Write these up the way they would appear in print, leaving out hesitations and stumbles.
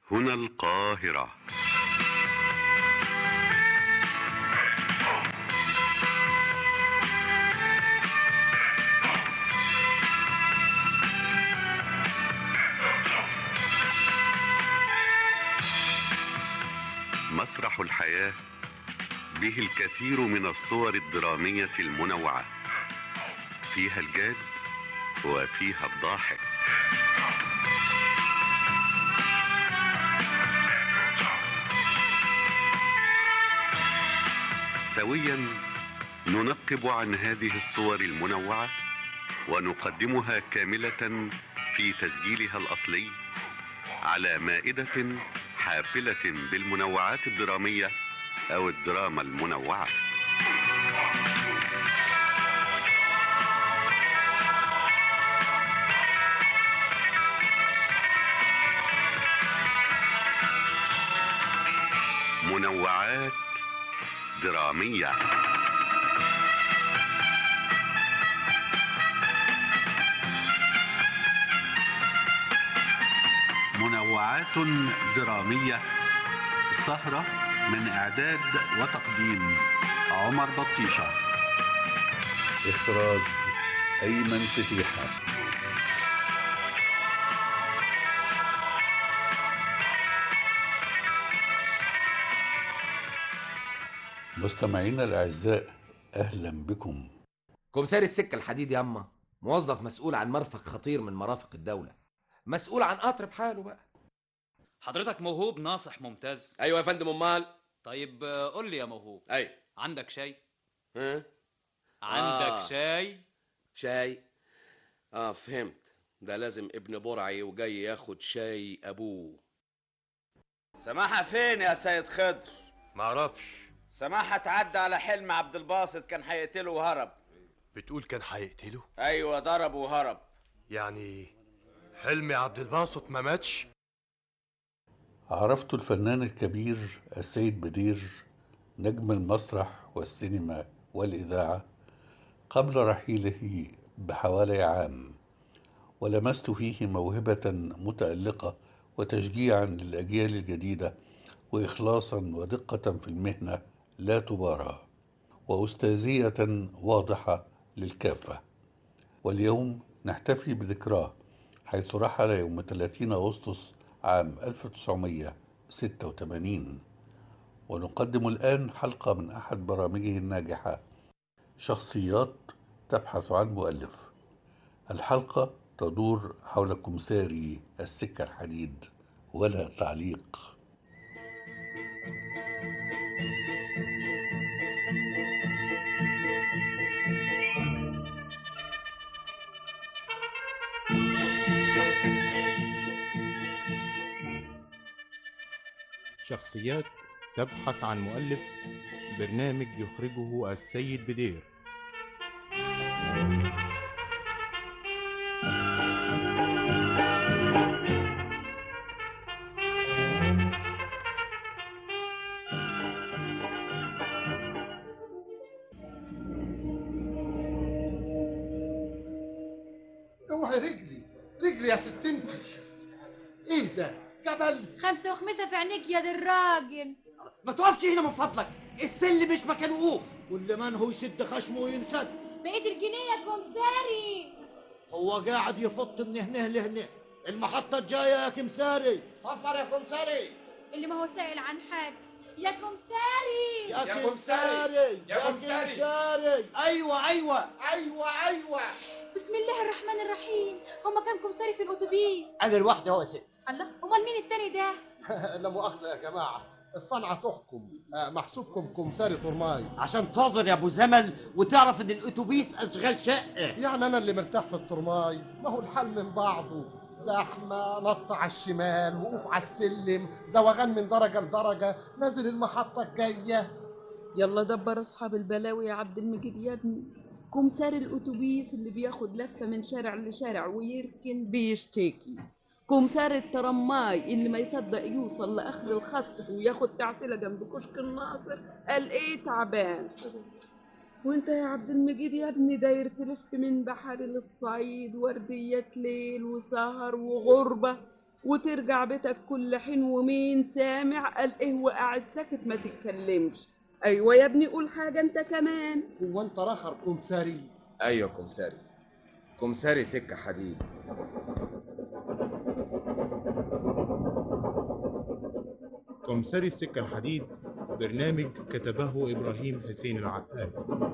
هنا القاهرة. مسرح الحياة به الكثير من الصور الدرامية المنوعة، فيها الجاد وفيها الضاحك. سويا ننقب عن هذه الصور المنوعة ونقدمها كاملة في تسجيلها الأصلي على مائدة حافلة بالمنوعات الدرامية أو الدراما المنوعة. منوعات درامية. منوعات درامية، سهرة من إعداد وتقديم عمر بطيشة، إخراج أيمن فتيحة. مستمعينا الأعزاء، أهلا بكم. كومساري السكة الحديد ياما موظف مسؤول عن مرفق خطير من مرافق الدولة، مسؤول عن قطر بحاله بقى. حضرتك موهوب ناصح ممتاز. ايوه يا فندم. امال طيب قول لي يا موهوب. اي عندك شاي؟ ها عندك شاي؟ شاي. فهمت. ده لازم ابن برعي وجاي ياخد شاي ابوه. سماحة فين يا سيد خضر؟ معرفش. سماحة اتعدى على حلم عبد الباسط، كان هيقتله وهرب. بتقول كان هيقتله؟ ايوه ضربه وهرب. يعني حلمي عبد الباسط ما ماتش؟ عرفت الفنان الكبير السيد بدير، نجم المسرح والسينما والإذاعة، قبل رحيله بحوالي عام، ولمست فيه موهبة متألقة وتشجيعا للأجيال الجديدة وإخلاصا ودقة في المهنة لا تبارى، وأستاذية واضحة للكافة. واليوم نحتفي بذكراه، حيث رحل يوم 30 أغسطس عام 1986. ونقدم الآن حلقة من أحد برامجه الناجحة، شخصيات تبحث عن مؤلف. الحلقة تدور حول كمساري السكة الحديد، ولا تعليق. شخصيات تبحث عن مؤلف، برنامج يخرجه السيد بدير. اوعي رجلي يا ست انت. ايه ده؟ جبل 5 وخمسة في عينيك يا دي الراجل. ما تقفش هنا من فضلك، السل مش مكان وقوف، واللي من هو يسد خشمه وينسد. بقيت الجنيه يا كمساري. هو قاعد يفط من هنا لهنا. المحطة الجاية يا كمساري. صفر يا كمساري. اللي ما هو سائل عن حاجة يا كمساري. يا كمساري يا كمساري. ايوه. بسم الله الرحمن الرحيم. هما كام كمساري في الاتوبيس؟ انا الواحدة هو ست. الله، امال مين التاني ده؟ لا مؤاخذة يا جماعة، الصنعة تحكم. محسوبكم كمساري طرماي عشان تنظر يا ابو زمل وتعرف ان الاتوبيس اشغال شقة. يعني انا اللي مرتاح في الطرماي، ما هو الحال من بعضه، زحمة، نط على الشمال، وقوف على السلم، زوغان من درجة لدرجة، نازل المحطة الجاية. يلا دبر اصحاب البلاوي يا عبد المجيد يا ابني. كمسار الاتوبيس اللي بياخد لفة من شارع لشارع ويركن بيشتكي. كمسار الترماي اللي ما يصدق يوصل لاخر الخط وياخد تعسيله جنب كشك الناصر قال ايه تعبان. وانت يا عبد المجيد يا ابني داير تلف من بحر للصعيد، ورديات ليل وسهر وغربة وترجع بيتك كل حين ومين سامع قال ايه وقاعد ساكت ما تتكلمش. ايوه يا ابني قول حاجه انت كمان. هو انت راخر كمساري؟ ايوه كمساري، كمساري سكه حديد. كمساري السكة الحديد برنامج كتبه إبراهيم حسين العقاد.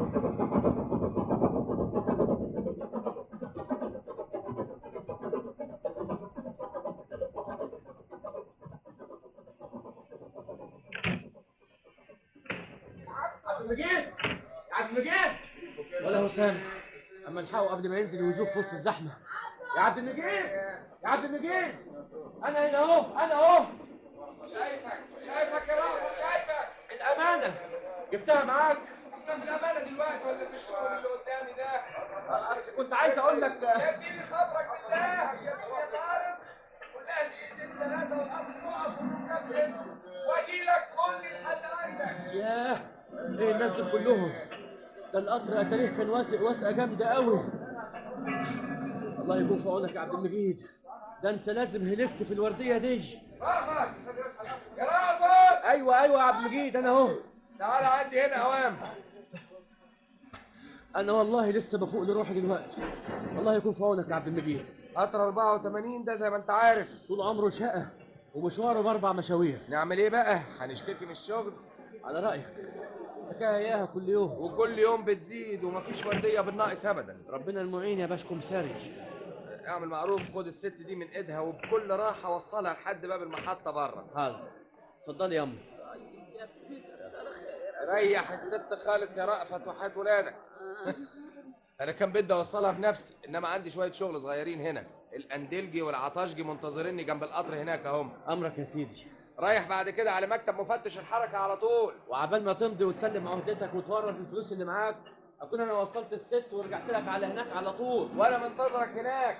عبد المجيد يا عبد المجيد ولا هشام، اما نلحقه قبل ما ينزل ويزوق في وسط الزحمه. يا عبد المجيد يا عبد المجيد، انا هنا اهو، انا اهو. شايفك يا رأفت، شايفك. الامانه جبتها معاك؟ انت في الامانه دلوقتي ولا في الشغل اللي قدامي ده؟ اصل كنت عايز اقول لك يا سيدي صبرك بالله، هي الدنيا طارت كلها دقيقتين ثلاثه والقبر يقف والركاب ينزل واجي لك كل لحد عندك. ياه، ايه الناس دول كلهم؟ ده القطر اتاريه كان واسق واسقه جامده قوي. الله يكون في عونك يا عبد المجيد، ده انت لازم هلكت في الورديه دي. رأفت يا رأفت. ايوه يا عبد المجيد، انا اهو. تعالى عندي هنا اوام. انا والله لسه بفوق لروحي دلوقتي. الله يكون في عونك يا عبد المجيد. قطر 84 ده زي ما انت عارف طول عمره شقه ومشواره ب4 مشاوير. نعمل ايه بقى؟ هنشتكي من الشغل؟ على رايك حكايه اياها كل يوم، وكل يوم بتزيد ومفيش ورديه بالناقص ابدا. ربنا المعين يا باش كمساري. اعمل معروف، خد الست دي من ايدها وبكل راحه وصلها لحد باب المحطه بره. حاضر، اتفضلي يا امي. ريح الست خالص يا رأفت وحياة ولادك. انا كان بدي اوصلها بنفسي، انما عندي شويه شغل صغيرين هنا. الاندلجي والعطاشجي منتظريني جنب القطر هناك اهم. امرك يا سيدي. رايح بعد كده على مكتب مفتش الحركه على طول. وعبال ما تمضي وتسلم عهدتك وتورد الفلوس اللي معاك اكون انا وصلت الست ورجعت لك على هناك على طول. وانا منتظرك هناك.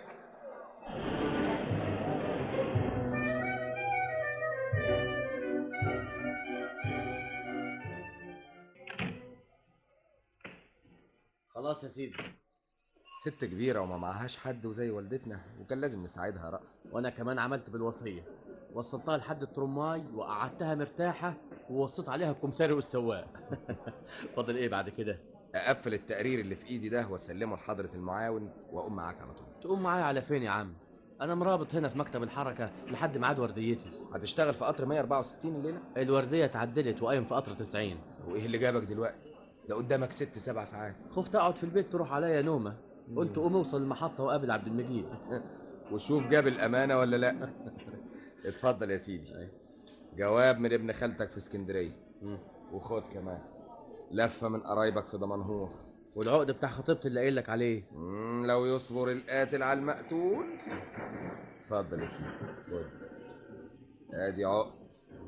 خلاص يا سيدي. ست كبيره وما معهاش حد وزي والدتنا، وكان لازم نساعدها رأفت. وانا كمان عملت بالوصيه، وصلتها لحد الترماي وقعدتها مرتاحه ووصيت عليها الكمساري والسواق. فاضل ايه بعد كده؟ اقفل التقرير اللي في ايدي ده واسلمه لحضره المعاون واقوم معاك على طول. تقوم معايا على فين يا عم؟ انا مرابط هنا في مكتب الحركه لحد ميعاد ورديتي. هتشتغل في قطر 164 الليله؟ الورديه اتعدلت وقايم في قطر 90. وايه اللي جابك دلوقتي؟ ده قدامك 6-7 ساعات. خفت اقعد في البيت تروح عليا نومه، قلت قوم اوصل المحطه وقابل عبد المجيد. وشوف جاب الامانه ولا لا. اتفضل يا سيدي، جواب من ابن خالتك في اسكندريه، وخد كمان لفه من قرايبك في دمنهور، والعقد بتاع خطيبتي اللي قايل لك عليه. لو يصبر القاتل على المقتول. اتفضل يا سيدي، خد ادي عقد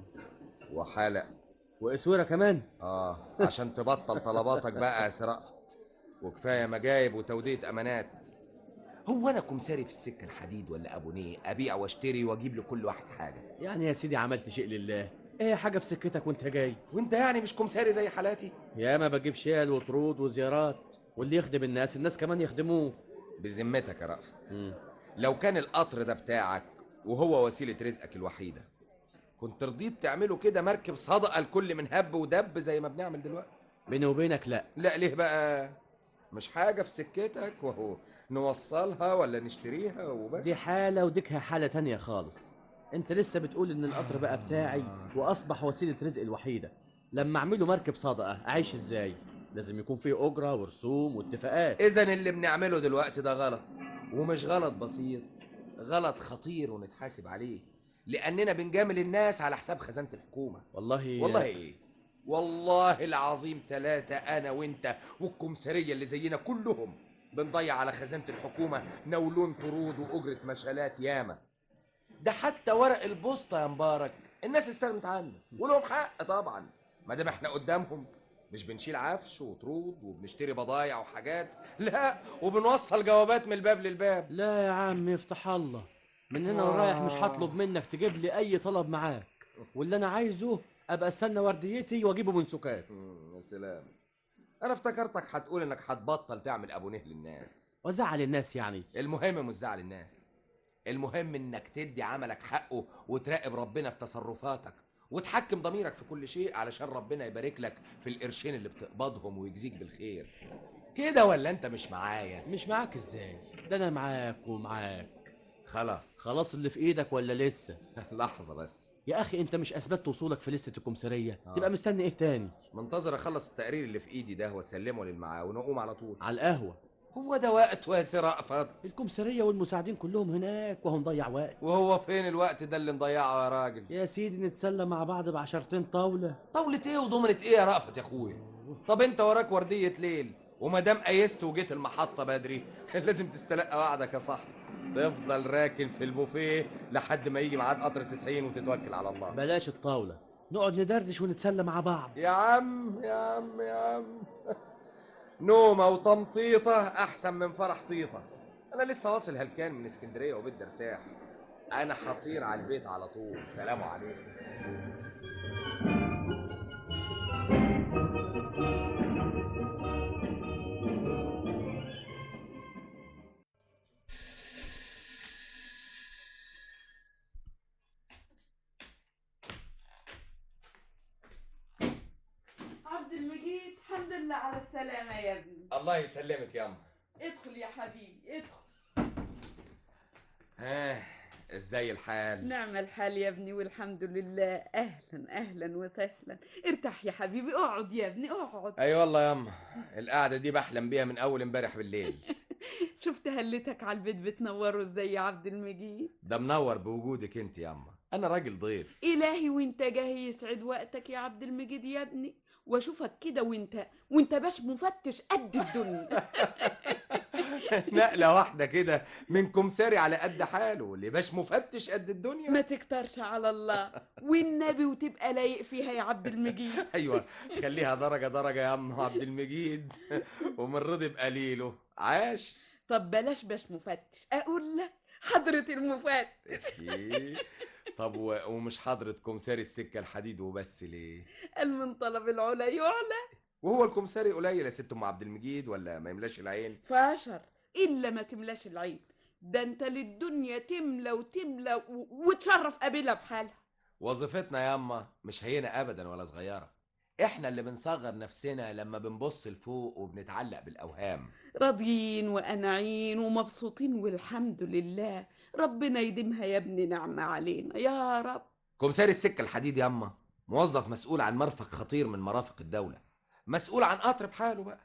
وحلق واسوره كمان. عشان تبطل طلباتك بقى يا رأفت، وكفايه مجايب وتودية امانات. هو انا كمساري في السكه الحديد ولا ابونيه ابيع واشتري واجيب لكل واحد حاجه؟ يعني يا سيدي عملت شيء لله، ايه حاجه في سكتك وانت جاي؟ وانت يعني مش كمساري زي حالاتي؟ يا ما بجيب شيل وطرود وزيارات، واللي يخدم الناس كمان يخدموه. بذمتك يا رأفت، لو كان القطر ده بتاعك وهو وسيله رزقك الوحيده، كنت رضيت تعمله كده مركب صدقه الكل من هب ودب زي ما بنعمل دلوقتي؟ بيني وبينك لا. لا ليه بقى؟ مش حاجه في سكتك وهو نوصلها ولا نشتريها وبس؟ دي حاله وديكها حاله تانية خالص. انت لسه بتقول ان القطر بقى بتاعي واصبح وسيله رزق الوحيده. لما اعمله مركب صدقه اعيش ازاي؟ لازم يكون فيه اجره ورسوم واتفاقات. اذا اللي بنعمله دلوقتي ده غلط، ومش غلط بسيط، غلط خطير ونتحاسب عليه، لاننا بنجامل الناس على حساب خزانه الحكومه. والله ايه؟ والله العظيم 3 انا وانت والكمساريه اللي زينا كلهم بنضيع على خزانه الحكومه نولون طرود واجره مشالات ياما. ده حتى ورق البوسطه يا مبارك الناس استغنت عنه، ولهم حق طبعا، ما دام احنا قدامهم. مش بنشيل عفش وطرود وبنشتري بضايع وحاجات، لا، وبنوصل جوابات من الباب للباب. لا يا عم يفتح الله، من هنا ورايح مش هطلب منك تجيب لي اي طلب معاك، واللي انا عايزه ابقى استنى ورديتي واجيبه من سكات. يا سلام، انا افتكرتك هتقول انك هتبطل تعمل ابونيه للناس وزعل الناس يعني. المهم مش زعل الناس، المهم انك تدي عملك حقه وتراقب ربنا في تصرفاتك وتحكم ضميرك في كل شيء علشان ربنا يبارك لك في القرشين اللي بتقبضهم ويجزيك بالخير. كده ولا انت مش معايا؟ مش معاك ازاي؟ ده انا معاك ومعاك. خلاص اللي في ايدك ولا لسه؟ لحظة بس يا اخي، انت مش اثبتت وصولك في لستة الكمثرية؟ تبقى مستني ايه تاني؟ منتظر اخلص التقرير اللي في ايدي ده واسلمه للمعاون واقوم على طول على القهوة. هو ده وقت يا سي رأفت؟ الكمثرية والمساعدين كلهم هناك وهو نضيع وقت. وهو فين الوقت ده اللي نضيعه يا راجل؟ يا سيدي نتسلى مع بعض بعشرتين طاولة. طاولة ايه وضمنة ايه يا رأفت يا اخويا؟ طب انت وراك وردية ليل وما دام قيست وجيت المحطة بدري كان لازم تستلقى وعدك يا صاحبي. تفضل راكن في البوفيه لحد ما يجي ميعاد قطر 90 وتتوكل على الله. بلاش الطاولة، نقعد ندردش ونتسلى مع بعض. يا عم يا عم يا عم نومة وتمطيطة أحسن من فرح طيطة. أنا لسه واصل هلكان من اسكندرية وبدي ارتاح. أنا هطير على البيت على طول. سلام عليكم. عبد المجيد، الحمد لله على السلامة يا ابني. الله يسلمك يا أم. ادخل يا حبيبي ادخل. ازاي الحال؟ نعم الحال يا ابني والحمد لله. اهلا اهلا وسهلا. ارتاح يا حبيبي، اقعد يا ابني اقعد. اي والله يا أم، القعدة دي بحلم بيها من أول امبارح بالليل. شفت هلتك على البيت بتنوره ازاي يا عبد المجيد؟ ده منور بوجودك انت يا أم، أنا راجل ضيف. إلهي وانت جاي يسعد وقتك يا عبد المجيد يا ابني، واشوفك كده وانت باش مفتش قد الدنيا. نقلة واحدة كده من كمساري على قد حاله اللي باش مفتش قد الدنيا. ما تكترش على الله والنبي وتبقى لايق فيها يا عبد المجيد. ايوه خليها درجة درجة يا عم عبد المجيد ومن رضي بقليله عاش. طب بلاش باش مفتش، اقول لك حضرة المفتش. طب ومش حضرة كمساري السكة الحديد وبس ليه؟ قال من طلب العلا يعلى. وهو الكمساري قليل يا ست ام عبد المجيد ولا ما يملاش العين؟ فاشر الا ما تملاش العين، ده انت للدنيا تملى وتملى وتشرف قابلها بحالها. وظيفتنا يا اما مش هينة ابدا ولا صغيرة. احنا اللي بنصغر نفسنا لما بنبص لفوق وبنتعلق بالاوهام. راضيين وقانعين ومبسوطين والحمد لله. ربنا يديمها يا ابني نعمة علينا يا رب. كمساري السكة الحديد يا اما موظف مسؤول عن مرفق خطير من مرافق الدولة، مسؤول عن قطر بحاله بقى.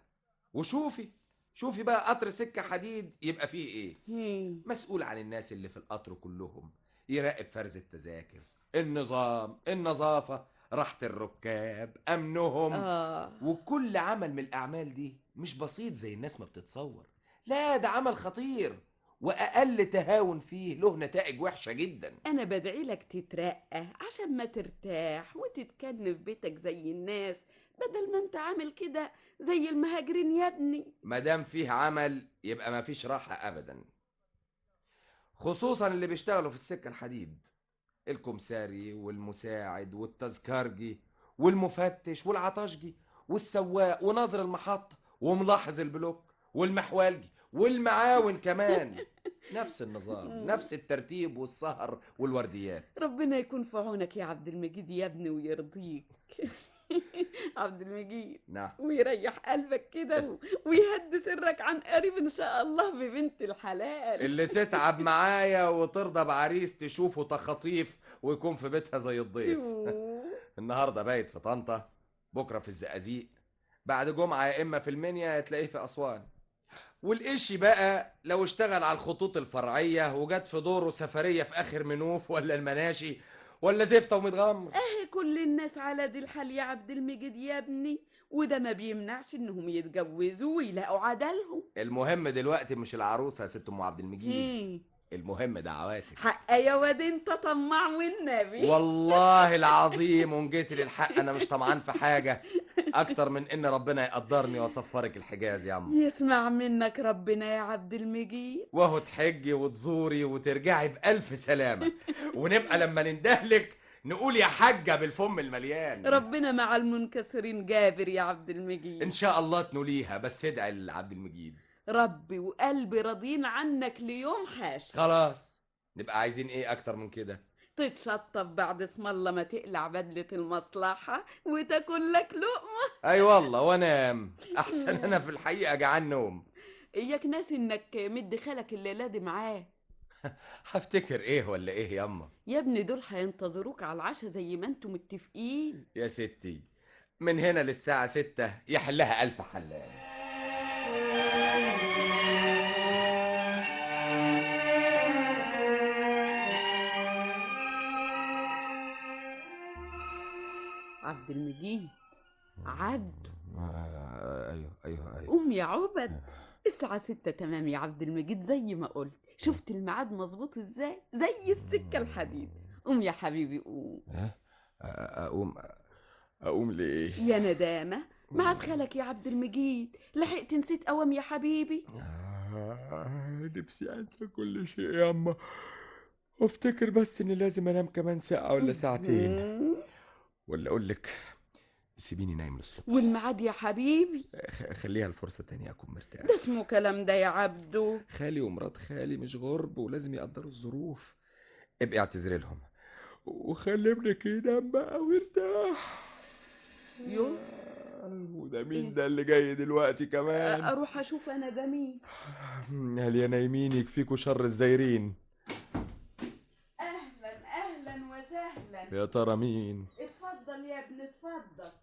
وشوفي بقى قطر سكة حديد يبقى فيه ايه؟ مسؤول عن الناس اللي في القطر كلهم، يراقب فرز التذاكر، النظام، النظافة، راحة الركاب، أمنهم. وكل عمل من الأعمال دي مش بسيط زي الناس ما بتتصور، لا ده عمل خطير وأقل تهاون فيه له نتائج وحشة جدا. أنا بدعي لك تترقى عشان ما ترتاح وتتكن في بيتك زي الناس، بدل ما انت عامل كده زي المهاجرين يا ابني. مادام فيه عمل يبقى ما فيش راحة أبدا، خصوصا اللي بيشتغلوا في السكة الحديد، الكمساري والمساعد والتذكارجي والمفتش والعطاشجي والسواق وناظر المحطة وملاحظ البلوك والمحوالجي والمعاون كمان. نفس النظام، نفس الترتيب والسهر والورديات. ربنا يكون في عونك يا عبد المجيد يا ابني ويرضيك. عبد المجيد. نعم. ويريح قلبك كده ويهد سرك عن قريب ان شاء الله ببنت الحلال اللي تتعب معايا وترضى بعريس تشوفه تخطيف ويكون في بيتها زي الضيف. النهارده بايت في طنطا، بكره في الزقازيق، بعد جمعه يا اما في المنيا تلاقيه في اسوان. والقشي بقى لو اشتغل على الخطوط الفرعيه وجت في دوره سفريه في اخر منوف ولا المناشي ولا زفته ومتغمر. كل الناس على دي الحال يا عبد المجيد يا ابني، وده ما بيمنعش انهم يتجوزوا ويلاقوا عدلهم. المهم دلوقتي مش العروسه يا ست ام عبد المجيد، المهم دعواتك. حق يا واد انت طماع والنبي. والله العظيم وان جيت للحق انا مش طمعان في حاجه اكتر من ان ربنا يقدرني واصفرك الحجاز يا عم. يسمع منك ربنا يا عبد المجيد. وهو تحجي وتزوري وترجعي بألف سلامه ونبقى لما نندهلك نقول يا حاجه بالفم المليان. ربنا مع المنكسرين جابر يا عبد المجيد. ان شاء الله تنوليها، بس ادعي لعبد المجيد. ربي وقلبي راضيين عنك ليوم حاش. خلاص نبقى عايزين ايه اكتر من كده؟ تتشطف بعد اسم الله ما تقلع بدلة المصلحة وتاكل لك لقمة. اي والله وانام احسن، انا في الحقيقه جعان نوم. اياك ناسي انك مدي خالك الليلة دي معاه. هفتكر ايه ولا ايه ياما؟ يا ابني دول هينتظروك على العشاء زي ما انتم متفقين. يا ستي من هنا للساعه 6 يحلها 1000 حلال. عبد المجيد، عبد. ايوه قوم يا عبد، الساعة 6 تمام يا عبد المجيد زي ما قلت. شفت الميعاد مظبوط ازاي؟ زي السكة الحديد. قوم يا حبيبي قوم. اقوم ليه؟ يا ندامة، ميعاد خالك يا عبد المجيد. لحقت نسيت قوام يا حبيبي. نفسي انسى كل شيء ياما، وافتكر بس اني لازم انام كمان ساعة ولا ساعتين. ولا اقول لك سيبيني نايم للصبح. والميعاد يا حبيبي خليها الفرصة تانية اكون مرتاح. ده اسمه كلام ده يا عبدو؟ خالي ومرات خالي مش غرب ولازم يقدروا الظروف. ابقي اعتذري لهم وخلي ابنك ينام بقى ويرتاح. يو، وده مين ده اللي جاي دلوقتي كمان؟ اروح اشوف انا ده مين. هل يا نايمين يكفيكوا شر الزايرين. اهلا وسهلا. يا ترى مين؟ اتفضل يا ابني، اتفضل.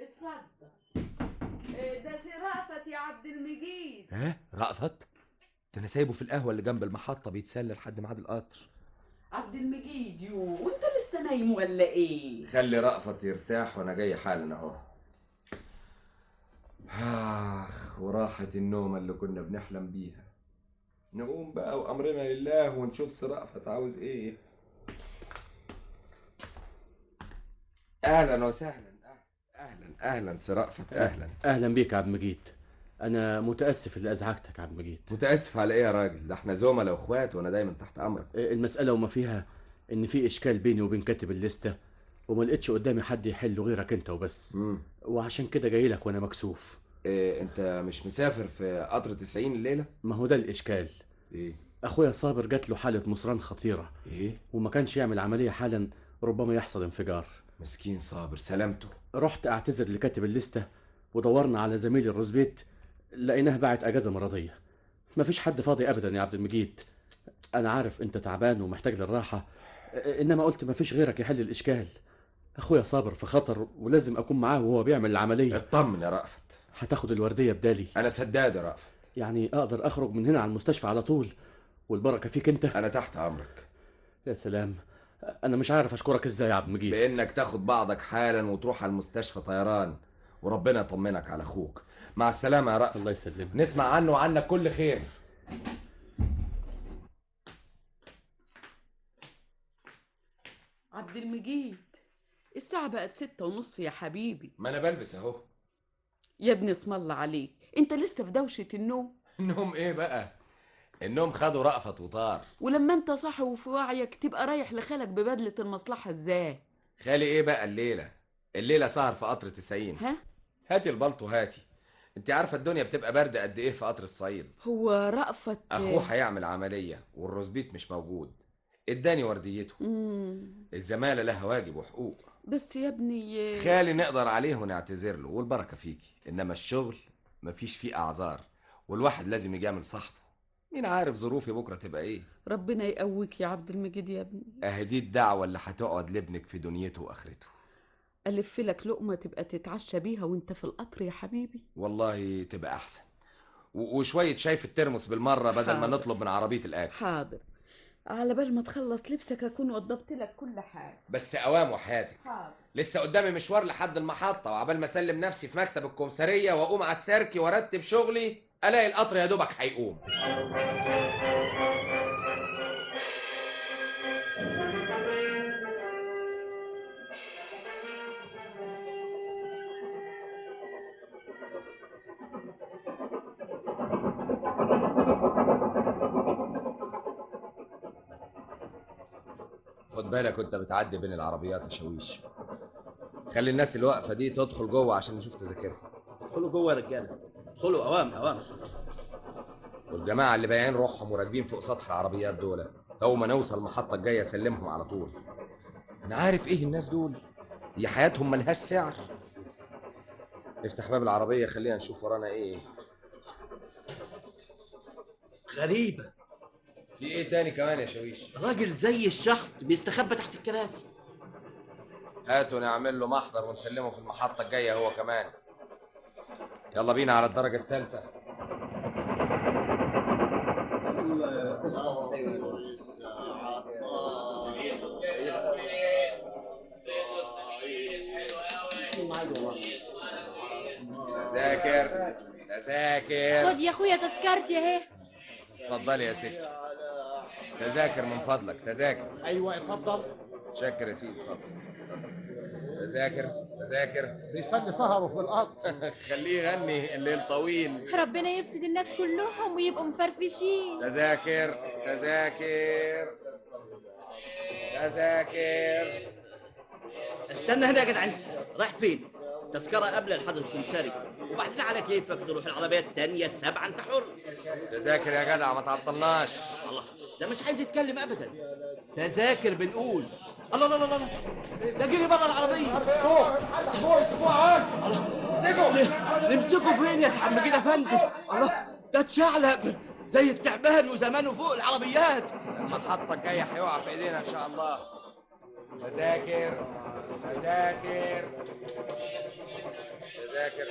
ده سي رأفت يا عبد المجيد. رأفت؟ ده انا سايبه في القهوة اللي جنب المحطة بيتسلى لحد ميعاد القطر. عبد المجيد، وانت لسه نايم ولا ايه؟ خلي رأفت يرتاح وانا جاي حالا اهو. وراحة النوم اللي كنا بنحلم بيها. نقوم بقى وامرنا لله ونشوف سي رأفت عاوز ايه. اهلا وسهلا. اهلا سي رأفت. اهلا بيك يا عبد المجيد. انا متاسف اللي ازعجتك يا عبد المجيد. متاسف على ايه يا راجل؟ ده احنا زملاء واخوات وانا دايما تحت امرك. المساله وما فيها ان في اشكال بيني وبين كاتب الليسته، وما لقيتش قدامي حد يحله غيرك انت وبس. وعشان كده جاي لك وانا مكسوف. انت مش مسافر في قطر 90 الليله؟ ما هو ده الاشكال. ايه؟ اخويا صابر جات له حاله مصران خطيره. ايه؟ وما كانش يعمل عمليه حالا، ربما يحصل انفجار. مسكين صابر، سلامته. رحت اعتذر لكاتب الليسته ودورنا على زميلي الروزبيت، لقيناه باعت اجازه مرضيه. مفيش حد فاضي ابدا يا عبد المجيد. انا عارف انت تعبان ومحتاج للراحه، انما قلت مفيش غيرك يحل الاشكال. اخويا صابر في خطر ولازم اكون معاه وهو بيعمل العمليه. اطمن يا رأفت. هتاخد الورديه بدالي؟ انا سداد يا رأفت. يعني اقدر اخرج من هنا على المستشفى على طول؟ والبركه فيك انت. انا تحت امرك. يا سلام، انا مش عارف اشكرك ازاي يا عبد المجيد. بانك تاخد بعضك حالا وتروح على المستشفى طيران، وربنا يطمنك على اخوك. مع السلامه يا رأفت. الله يسلمك. نسمع عنه وعنك كل خير. عبد المجيد، الساعة بقت 6:30 يا حبيبي. ما انا بلبس اهو. يا ابني اسم الله عليك، انت لسه في دوشة النوم. النوم ايه بقى؟ النوم خدوا رأفت وطار. ولما انت صاحي وفي وعيك تبقى رايح لخالك ببدلة المصلحة ازاي؟ خالي ايه بقى الليلة سهر في قطر 90. هاتي البلطو هاتي. انت عارفة الدنيا بتبقى برد قد ايه في قطر الصعيد. هو رأفت اخوه هيعمل عملية والروزبيت مش موجود، اداني ورديته. الزمالة لها واجب وحقوق. بس يا ابني خالي نقدر عليه ونعتذر له والبركة فيكي، انما الشغل مفيش فيه اعذار، والواحد لازم يجامل صاحبه. مين عارف ظروفي بكرة تبقى ايه. ربنا يقويك يا عبد المجيد يا ابني. اهدي الدعوة اللي هتقعد لابنك في دنيته واخرته. ألف لك لقمة تبقى تتعشى بيها وانت في القطر يا حبيبي. والله تبقى احسن. وشوية شاي في الترمس بالمرة بدل ما نطلب من عربية الاكل. حاضر، على بال ما تخلص لبسك اكون وضبت لك كل حاجة. بس اوام وحياتك. حاضر. لسه قدامي مشوار لحد المحطة، وعبال ما اسلم نفسي في مكتب الكمسارية واقوم على السيركي وارتب شغلي الاقي القطر يا دوبك هيقوم. خد بالك وانت بتعدي بين العربيات يا شويش. خلي الناس اللي واقفه دي تدخل جوه عشان نشوف تذاكرهم. ادخلوا جوه يا رجاله، ادخلوا اوام. والجماعه اللي بايعين روحهم وراكبين فوق سطح العربيات دول اول ما نوصل المحطه الجايه اسلمهم على طول. انا عارف ايه الناس دول، دي حياتهم ملهاش سعر. افتح باب العربيه خلينا نشوف ورانا ايه. غريبة. في ايه تاني كمان يا شاويش؟ راجل زي الشحط بيستخبى تحت الكراسي. هاتوا نعمل له محضر ونسلمه في المحطه الجايه هو كمان. يلا بينا على الدرجه الثالثه. تذاكر تذاكر. خد يا اخويا تذكرتي اهي. اتفضلي يا ستي. تذاكر من فضلك، تذاكر. ايوه اتفضل. شكر يا سيدي، اتفضل. تذاكر تذاكر. بيصلي سهره في القطر. خليه يغني الليل طويل. ربنا يبسط الناس كلهم ويبقوا مفرفشين. تذاكر تذاكر تذاكر. استنى هنا يا جدع انت، رايح فين؟ تذكرة قبل الحضر الكمساري، وبعدين على كيفك تروح العربية التانية السابعة، انت حر. تذاكر يا جدع ما تعطلناش. الله، ده مش عايز يتكلم ابدا. تذاكر بنقول. الله لا لا لا، ده جري بره العربية. اسبوع عاد. الله، نمسكه فين يا سعد مجيد افندي؟ الله، ده اتشعلق زي التعبان وزمانه فوق العربيات. المحطة الجاية هيقع في ايدينا ان شاء الله. تذاكر تذاكر تذاكر.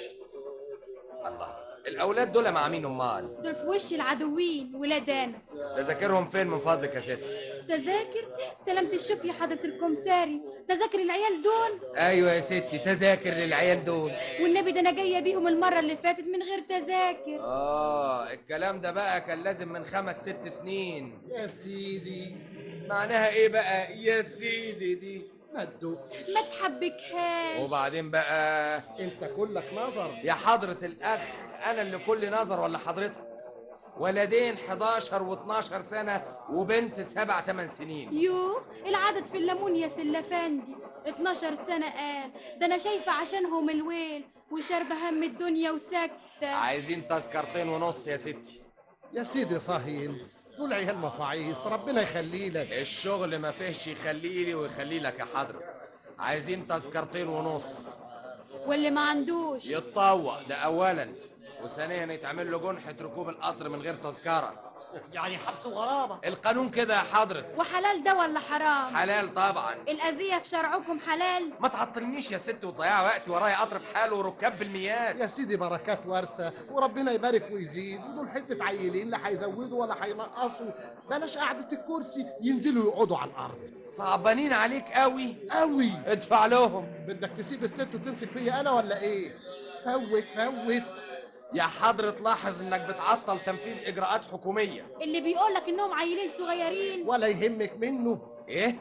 الله، الاولاد دول مع مين امال؟ دول في وش العدوين ولاد انا. تذاكرهم فين من فضلك يا ست؟ تذاكر سلامة الشوف يا حضرة الكمساري. تذاكر العيال دول. ايوه يا ستي، تذاكر للعيال دول. والنبي ده انا جايه بيهم المره اللي فاتت من غير تذاكر. الكلام ده بقى كان لازم من 5-6 سنين. يا سيدي معناها ايه بقى يا سيدي دي؟ ما تدوقش، ما تحبكهاش. وبعدين بقى انت كلك نظر يا حضرة الاخ. انا اللي كل نظر ولا حضرتك؟ ولدين 11 و12 سنة وبنت 7-8 سنين. يوه، العدد في الليمون يا سلافندي. 12 سنة قال، ده انا شايفة عشانهم الويل وشاربة هم الدنيا وساكتة. عايزين تذكرتين ونص يا ستي. يا سيدي صهيل، دول عيال مفاعيس، ربنا يخلي لك. الشغل ما فيهش يخلي لي ويخلي لك يا حضرة. عايزين تذكرتين ونص. واللي ما عندوش يتطوع، ده اولا، وثانيا يتعمل له جنحة ركوب القطر من غير تذكرة. يعني حبس وغرامة. القانون كده يا حضرة. وحلال ده ولا حرام؟ حلال طبعا. الأذية في شرعكم حلال. ما تعطلنيش يا ست وتضيع وقتي ورايا قطر بحاله وركاب بالميات. يا سيدي بركات ورثة وربنا يبارك ويزيد، ودول حتة عيلين لا هيزودوا ولا هينقصوا. بلاش قعدة الكرسي، ينزلوا يقعدوا على الأرض. صعبانين عليك قوي قوي. ادفع لهم. بدك تسيب الست وتمسك فيا أنا ولا إيه؟ فوت فوت. يا حضرة لاحظ انك بتعطل تنفيذ اجراءات حكومية. اللي بيقولك انهم عيلين صغيرين ولا يهمك منه. ايه؟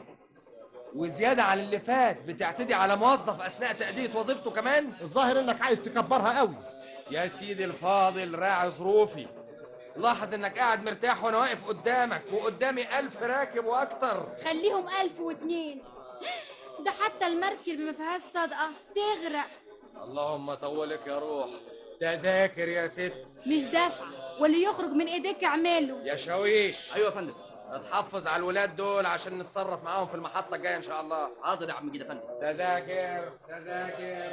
وزيادة عن اللي فات بتعتدي على موظف اثناء تأدية وظيفته كمان؟ الظاهر انك عايز تكبرها قوي. يا سيدي الفاضل راعي ظروفي. لاحظ انك قاعد مرتاح وانا واقف قدامك وقدامي 1000 راكب واكتر. خليهم 1002. ده حتى المركب ما فيهاش صدقة تغرق. اللهم طولك يا روح. تذاكر يا ست. مش دافعة، واللي يخرج من ايديك اعمله. يا شاويش. ايوه يا فندم. اتحفظ على الولاد دول عشان نتصرف معاهم في المحطة الجاية ان شاء الله. حاضر يا عم جدع فندم. تذاكر تذاكر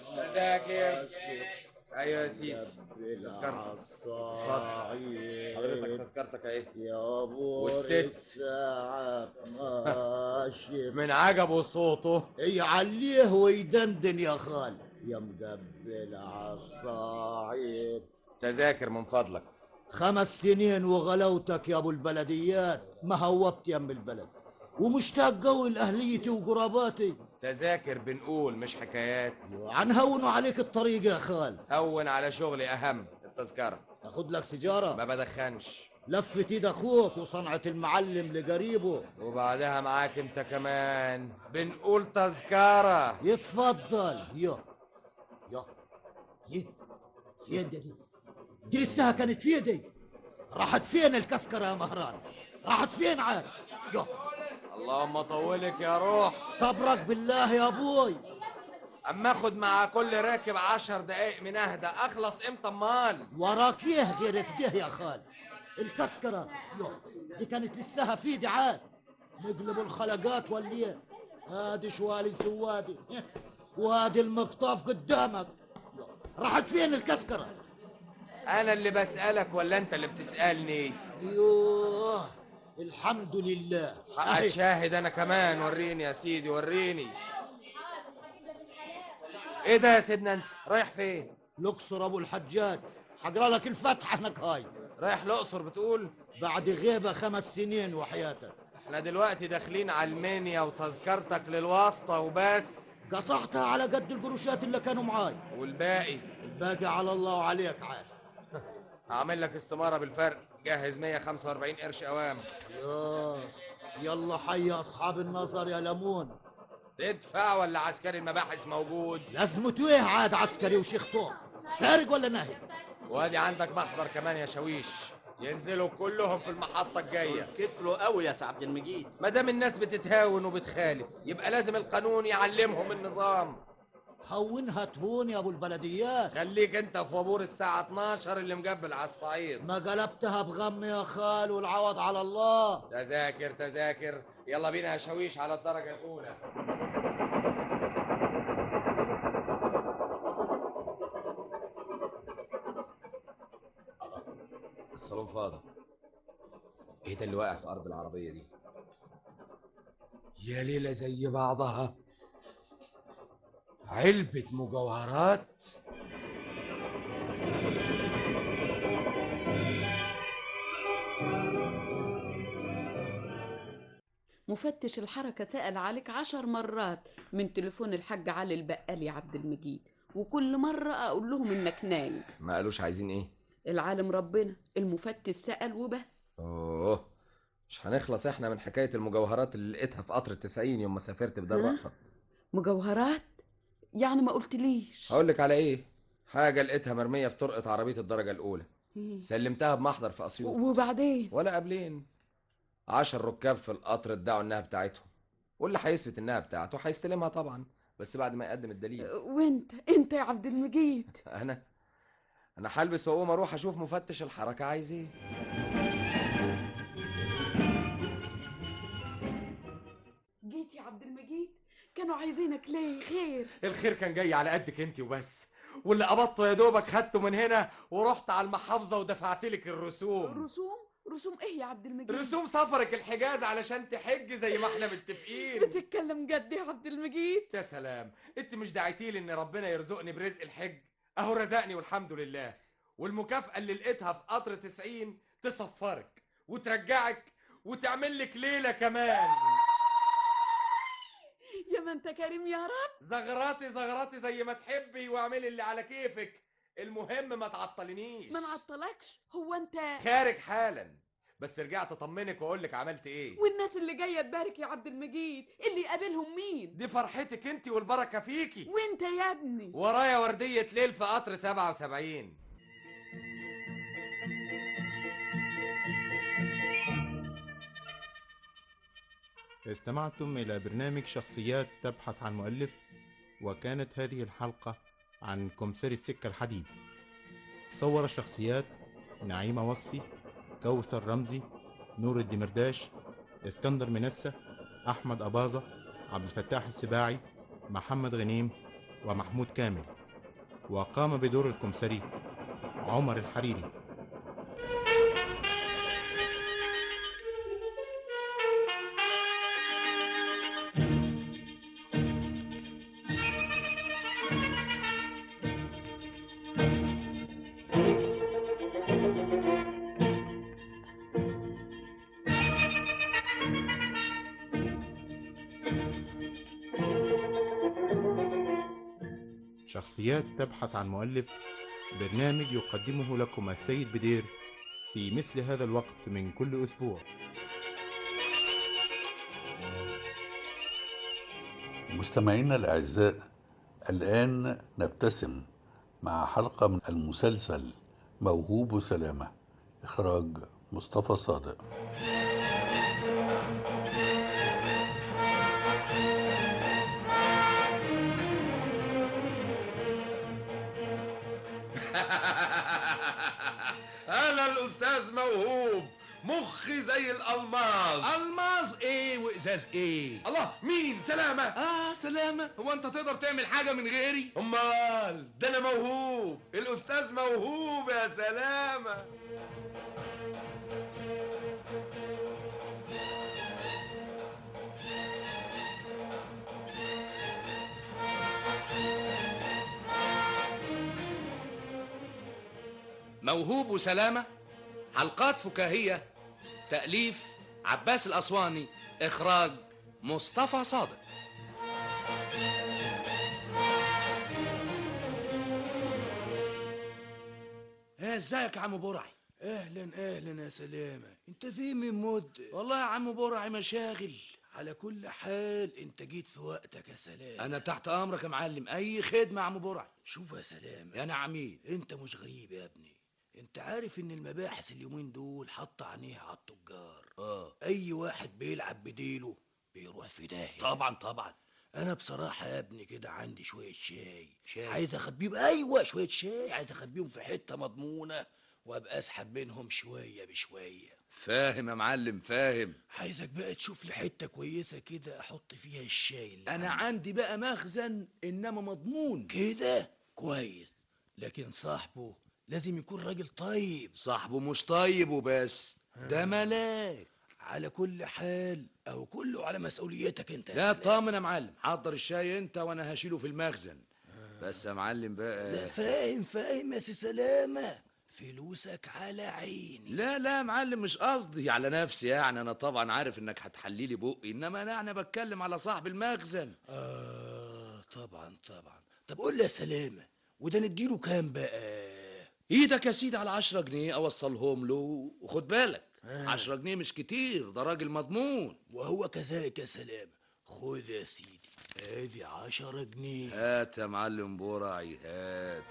تذاكر. ايوه يا سيدي، تذكرتك. اتفضل حضرتك تذكرتك اهي. يا ابو والست ساعة ماشي من عجبه صوته يعليه ويدندن يا خال يا مدبل عالصعيد. تذاكر من فضلك. 5 سنين وغلوتك يا ابو البلديات، ما هوبت يم البلد ومشتاق قوي لاهليتي وقراباتي. تذاكر بنقول مش حكايات. هنهونوا عليك الطريق يا خال. هون على شغلي اهم. التذكرة. تاخد لك سيجارة؟ ما بدخنش. لفة ايد اخوك وصنعة المعلم لقريبه. وبعدها معاك انت كمان. بنقول تذكرة. يتفضل. يا في يدي دي لساها كانت في يدي. راحت فين الكسكرة يا مهران؟ راحت فين عاد؟ يا اللهم طولك يا روح. صبرك بالله يا ابوي. اما اخد مع كل راكب 10 دقايق من اهدى، اخلص امتى امال؟ وراك ايه غير كده يا خال؟ الكسكرة دي كانت لساها في دعاء. نقلبوا الخلقات والليه. هادي شوال الزوادي وهادي المقطاف قدامك. راحت فين الكسكرة؟ انا اللي بسألك ولا انت اللي بتسألني؟ يوه الحمد لله. حقك شاهد انا كمان. وريني يا سيدي وريني. ايه ده يا سيدنا انت رايح فين؟ الاقصر ابو الحجاج. هقرا لك الفتحة هناك هاي. رايح الاقصر بتقول؟ بعد غيبة 5 سنين وحياتك. احنا دلوقتي داخلين على المنيا وتذكرتك للواسطة وبس. قطعتها على قد القروشات اللي كانوا معاي. والباقي؟ الباقي على الله وعليك عاد. هعمل لك استمارة بالفرق. جهز 145 قرش اوام. يلا حي اصحاب النظر يا ليمون. تدفع ولا عسكري المباحث موجود؟ لازم تويه عاد عسكري وشيخ طوف. سارق ولا ناهي؟ وادي عندك محضر كمان يا شاويش. ينزلوا كلهم في المحطة الجاية. كتروا قوي يا سي عبد المجيد. ما دام الناس بتتهاون وبتخالف يبقى لازم القانون يعلمهم النظام. هونها تهون يا ابو البلديات. خليك انت في وابور الساعة 12 اللي مقبل على الصعيد. ما قلبتها بغم يا خال والعوض على الله. تذاكر تذاكر. يلا بينا يا شاويش على الدرجة الأولى. الصالون فاضي. ايه ده اللي واقع في ارض العربيه دي؟ يا ليله زي بعضها. علبه مجوهرات. مفتش الحركة سأل عليك 10 مرات من تليفون الحاج علي البقال يا عبد المجيد، وكل مرة أقول لهم إنك نايم. ما قالوش عايزين ايه؟ العالم ربنا، المفتش سأل وبس. اوه مش هنخلص احنا من حكايه المجوهرات اللي لقيتها في قطر ال90 يوم ما سافرت بدار رأفت. مجوهرات؟ يعني ما قلتليش. هقول لك على ايه؟ حاجه لقيتها مرميه في طرقه عربيه الدرجه الاولى. سلمتها بمحضر في اسيوط. وبعدين؟ ولا قبلين 10 ركاب في القطر ادعوا انها بتاعتهم، واللي هيثبت انها بتاعته هيستلمها طبعا، بس بعد ما يقدم الدليل. وانت يا عبد المجيد؟ انا هلبس واقوم اروح اشوف مفتش الحركه عايز ايه. جيت يا عبد المجيد؟ كانوا عايزينك ليه؟ خير؟ الخير كان جاي على قدك انت وبس، واللي قبضته يا دوبك خدته من هنا ورحت على المحافظه ودفعت لك الرسوم. رسوم ايه يا عبد المجيد؟ رسوم سفرك الحجاز علشان تحج زي ما احنا متفقين. بتتكلم جد يا عبد المجيد؟ يا سلام، انت مش دعيتي لي ان ربنا يرزقني برزق الحج؟ اهو رزقني والحمد لله. والمكافأة اللي لقيتها في قطر 90 تصفرك وترجعك وتعمل لك ليلة كمان. يا ما انت كريم يا رب. زغراتي زغراتي زي ما تحبي واعملي اللي على كيفك، المهم ما تعطلنيش. ما نعطلكش، هو انت خارج حالا، بس رجعت اطمنك واقول لك عملت ايه. والناس اللي جايه تبارك يا عبد المجيد اللي يقابلهم مين؟ دي فرحتك انت والبركه فيكي. وانت يا ابني؟ ورايا ورديه ليل في قطر 77. استمعتم إلى برنامج شخصيات تبحث عن مؤلف، وكانت هذه الحلقة عن كمثري السكة الحديد. صور الشخصيات: نعيمة وصفي، كوثر رمزي، نور الدمرداش، اسكندر منسة، أحمد أباظة، عبد الفتاح السباعي، محمد غنيم، ومحمود كامل. وقام بدور الكمثري عمر الحريري. شخصيات تبحث عن مؤلف، برنامج يقدمه لكم السيد بدير في مثل هذا الوقت من كل أسبوع. مستمعينا الأعزاء، الآن نبتسم مع حلقة من المسلسل موهوب سلامة، إخراج مصطفى صادق. أنا الأستاذ موهوب. مخي زي الالماس. الماس ايه وازاز ايه؟ الله، مين؟ سلامة. سلامة. هو انت تقدر تعمل حاجة من غيري؟ امال ده انا موهوب، الاستاذ موهوب يا سلامة. موهوب وسلامة، حلقات فكاهية، تأليف عباس الأسواني، إخراج مصطفى صادق. ازيك يا عم برعي؟ اهلا اهلا يا سلامة، انت فين من مدة؟ والله يا عم برعي مشاغل. على كل حال انت جيت في وقتك يا سلام. انا تحت امرك يا معلم، اي خدمة يا عم برعي. شوف يا سلامة يا نعمين، انت مش غريب يا ابني، انت عارف ان المباحث اليومين دول حاطه عينيها على التجار. اي واحد بيلعب بديله بيروح في داهيه. طبعا. انا بصراحه يا ابني كده عندي شويه شاي عايز اخبيهم. ايوه شويه شاي عايز اخبيهم في حته مضمونه وابقى اسحب منهم شويه بشويه. فاهم يا معلم فاهم. عايزك بقى تشوف لي حته كويسه كده احط فيها الشاي اللي انا عندي بقى مخزن انما مضمون كده كويس، لكن صاحبه لازم يكون راجل طيب. صاحبه مش طيب وبس، ده ملاك. على كل حال او كله على مسؤوليتك انت. لا طامن يا معلم، حضر الشاي انت وانا هشيله في المخزن. بس يا معلم بقى. لا فاهم يا سي سلامة، فلوسك على عيني. لا يا معلم مش قصدي على نفسي، يعني انا طبعا عارف انك هتحلي لي بقي، انما انا يعني بتكلم على صاحب المخزن. طبعا. طب قول لي يا سلامة، وده نديله كام بقى؟ ايدك يا سيدي على 10 جنيه اوصلهم له، وخد بالك 10 جنيه مش كتير، ده راجل مضمون. وهو كذلك يا سلامة. خد يا سيدي ادي 10 جنيه. هات يا معلم برعي، هات.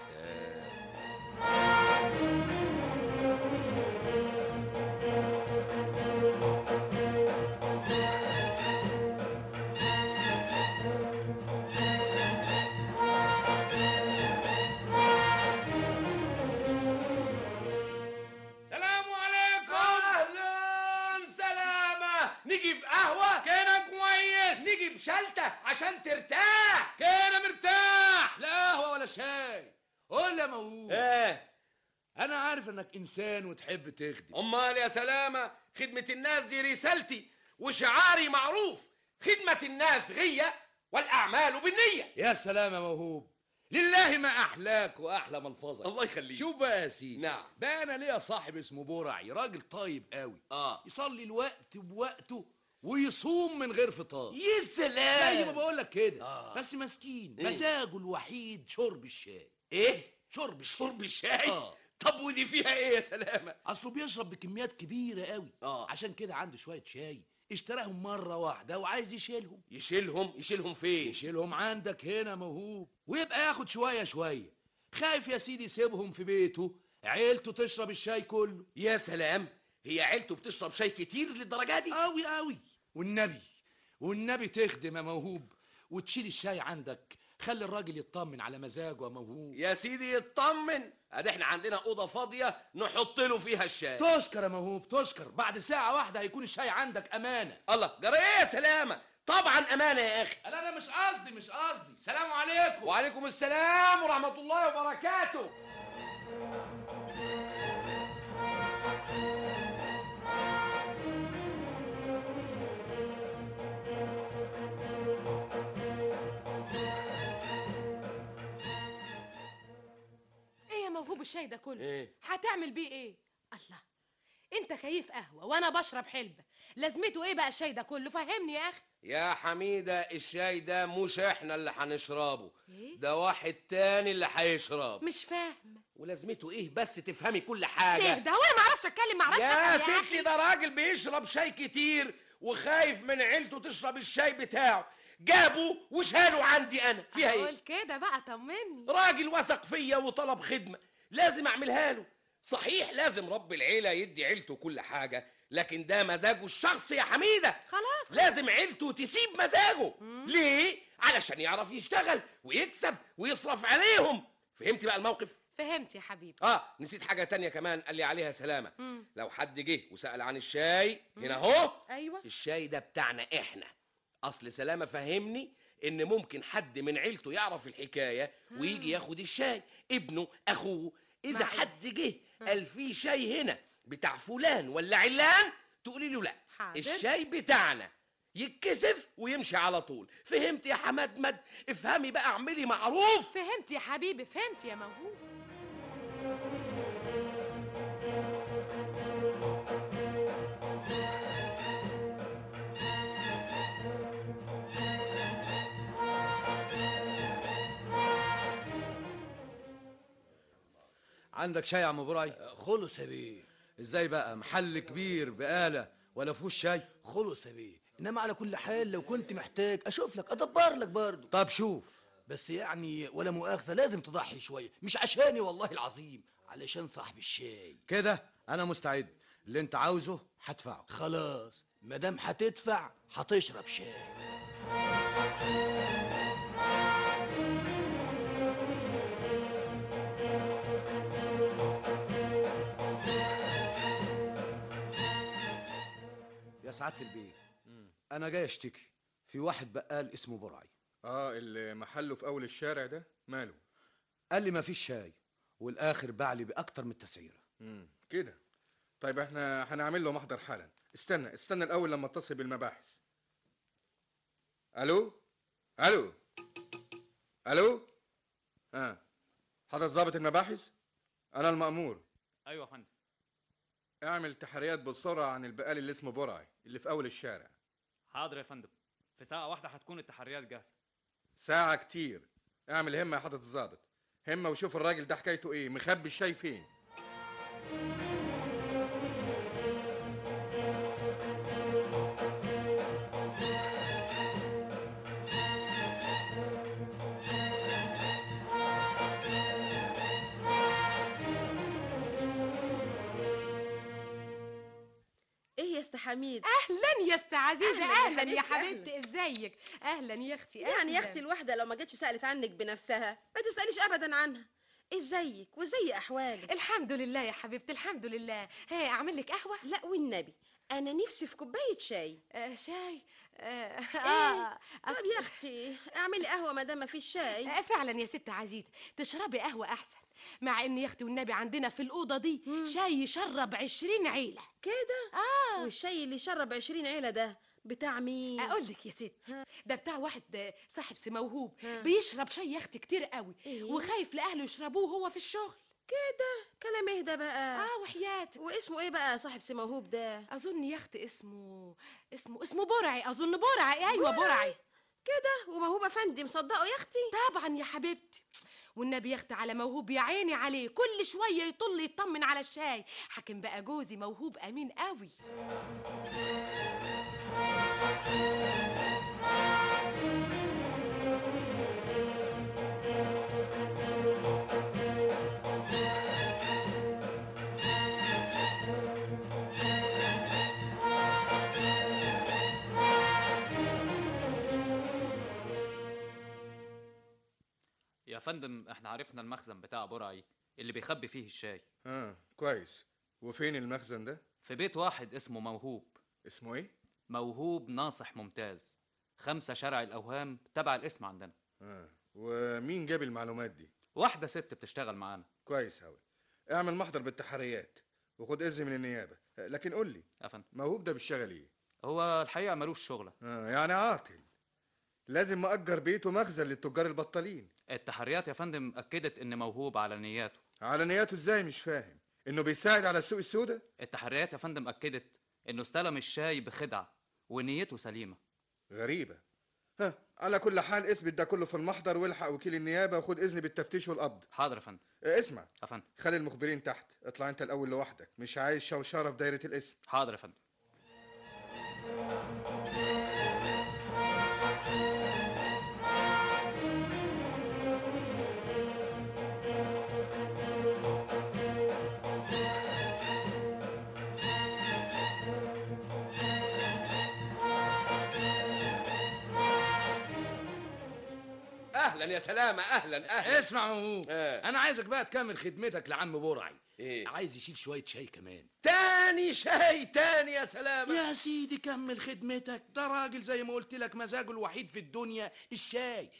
نجيب قهوة كده كويس، نجيب شلتة عشان ترتاح كده مرتاح. لا قهوة ولا شاي. قول يا موهوب. انا عارف انك انسان وتحب تخدم. امال يا سلامة، خدمة الناس دي رسالتي وشعاري معروف، خدمة الناس غية والاعمال بالنية. يا سلام يا موهوب، لله ما احلاك واحلى ملفظك. الله يخليك. شوف بقى يا سيدي. نعم. بقى انا ليا صاحب اسمه برعي، راجل طيب قوي. يصلي الوقت بوقته ويصوم من غير فطار. يا سلام، زي ما بقول لك كده. بس مسكين مزاجه الوحيد شرب الشاي. ايه؟ شرب الشاي. طب ودي فيها ايه يا سلامة؟ اصله بيشرب بكميات كبيرة قوي. عشان كده عنده شوية شاي اشتراهم مرة واحدة وعايز يشيلهم. يشيلهم فين؟ يشيلهم عندك هنا موهوب، ويبقى ياخد شوية شوية. خايف يا سيدي يسيبهم في بيته عيلته تشرب الشاي كله. يا سلام، هي عيلته بتشرب شاي كتير للدرجة دي؟ قوي. والنبي تخدم يا موهوب وتشيل الشاي عندك. خلي الراجل يطمن على مزاجه يا موهوب. يا سيدي يطمن، ادي احنا عندنا اوضه فاضيه نحط له فيها الشاي. تشكر يا موهوب تشكر، بعد ساعه واحده هيكون الشاي عندك امانه. الله، جرى ايه يا سلامه؟ طبعا امانه يا اخي. انا مش قصدي. سلام عليكم. وعليكم السلام ورحمه الله وبركاته. موهوب الشاي ده كله ايه؟ هتعمل بيه ايه؟ الله، انت كيف قهوه وانا بشرب حلبه، لازمته ايه بقى الشاي ده كله؟ فهمني يا اخي. يا حميده، الشاي ده مش احنا اللي هنشربه. إيه؟ ده واحد تاني اللي هيشرب. مش فاهمه. ولازمته ايه بس تفهمي كل حاجه؟ ايه ده؟ وانا ما اعرفش اتكلم، ما اعرفش يا ستي، ده راجل بيشرب شاي كتير وخايف من عيلته تشرب الشاي بتاعه، جابه وشاله عندي انا. فيها ايه؟ قول كده بقى، طمني. راجل وثق فيا وطلب خدمه لازم اعملها له. صحيح لازم رب العيله يدي عيلته كل حاجه، لكن ده مزاجه الشخصي يا حميده. خلاص لازم عيلته تسيب مزاجه. ليه؟ علشان يعرف يشتغل ويكسب ويصرف عليهم. فهمتي بقى الموقف؟ فهمت يا حبيبي. نسيت حاجه تانية كمان قال لي عليها سلامه. مم. لو حد جه وسال عن الشاي هنا اهو. ايوه الشاي ده بتاعنا احنا. اصل سلامه فهمني ان ممكن حد من عيلته يعرف الحكايه ويجي ياخد الشاي، ابنه، اخوه. اذا حد جه قال في شاي هنا بتاع فلان ولا علان، تقولي له لا حاضر. الشاي بتاعنا، يتكسف ويمشي على طول. فهمت يا حماد؟ افهمي بقى، اعملي معروف. فهمت يا حبيبي، فهمت يا موهوب. عندك شاي يا عم برعي؟ خلص يا بيه. ازاي بقى؟ محل كبير بقالة ولا فيهوش شاي؟ خلص يا بيه، انما على كل حال لو كنت محتاج اشوف لك ادبر لك برضه. طب شوف، بس يعني ولا مؤاخذه لازم تضحي شويه، مش عشاني والله العظيم، علشان صاحب الشاي. كده انا مستعد، اللي انت عاوزه هدفعه. خلاص ما دام هتدفع هتشرب شاي. يا سعادة البيه، انا جاي اشتكي في واحد بقال اسمه برعي. اللي محله في اول الشارع ده ماله؟ قال لي مفيش شاي، والاخر باع لي باكتر من التسعيره. كده. طيب احنا هنعمل له محضر حالا. استنى الاول لما اتصل بالمباحث. الو حضرة ضابط المباحث، انا المأمور. ايوه يا فندم. اعمل تحريات بسرعه عن البقال اللي اسمه برعي اللي في اول الشارع. حاضر يا فندم، في ساعة واحدة هتكون التحريات جاهزة. ساعة كتير. اعمل همة يا حضرة الضابط، همة، وشوف الراجل ده حكايته ايه، مخبي الشاي فين. ايه يا استا حميد؟ اهلا يا استا عزيزه. أهلاً اهلا يا يا حبيبتي، حبيبتي، ازيك؟ اهلا يا اختي. يعني يا أهلاً. اختي الواحده لو ما جتش سالت عنك بنفسها ما تساليش ابدا عنها. ازيك وزي احوالك؟ الحمد لله يا حبيبتي، الحمد لله. هي اعمل لك قهوه؟ لا والنبي انا نفسي في كوبايه شاي. شاي؟ طب يا اختي اعملي قهوه ما دام ما فيش شاي. فعلا يا ست عزيزه، تشربي قهوه احسن، مع ان يا اختي والنبي عندنا في الاوضه دي شاي يشرب 20 عيله كده. والشاي اللي يشرب 20 عيله ده بتاع مين؟ اقول لك يا ست، ده بتاع واحد صاحب سي موهوب، بيشرب شاي يا اختي كتير قوي، وخايف لاهله يشربوه وهو في الشغل. كده كلام ايه ده بقى؟ وحياتك. واسمه ايه بقى صاحب سي موهوب ده؟ اظن يا اختي اسمه برعي، اظن برعي. ايوه برعي كده. وموهوب افندي مصدقه يا اختي؟ طبعا يا حبيبتي. والنبي يا اختي على موهوب، يا عيني عليه، كل شويه يطل يطمن على الشاي. حاكم بقى جوزي موهوب امين قوي. يا فندم احنا عرفنا المخزن بتاع برعي اللي بيخبي فيه الشاي. كويس. وفين المخزن ده؟ في بيت واحد اسمه موهوب. اسمه ايه؟ موهوب ناصح ممتاز، 5 شارع الأوهام، تبع الاسم عندنا. ومين جاب المعلومات دي؟ واحدة ست بتشتغل معانا. كويس أوي. اعمل محضر بالتحريات وخد إذن من النيابة. لكن قول لي يا فندم، موهوب ده بيشتغل ايه؟ هو الحقيقة ملوش شغلة. يعني عاطل. لازم مأجر بيته مخزن للتجار البطالين. التحريات يا فندم أكدت إن موهوب على نياته. على نياته ازاي؟ مش فاهم. إنه بيساعد على السوق السوداء؟ التحريات يا فندم أكدت إنه استلم الشاي بخدعة ونيته سليمة. غريبة. على كل حال اثبت ده كله في المحضر والحق وكيل النيابة وخد إذن بالتفتيش والقبض. حاضر يا فندم. اسمع يا فندم، خلي المخبرين تحت، اطلع انت الأول لوحدك، مش عايز شوشرة في دايرة الاسم. حاضر يا فندم. اهلا يا سلامه، اهلا. اسمع يا موهوب، انا عايزك بقى تكمل خدمتك لعم برعي. عايز يشيل شويه شاي كمان. تاني شاي تاني يا سلامه؟ يا سيدي كمل خدمتك، ده راجل زي ما قلت لك مزاجه الوحيد في الدنيا الشاي.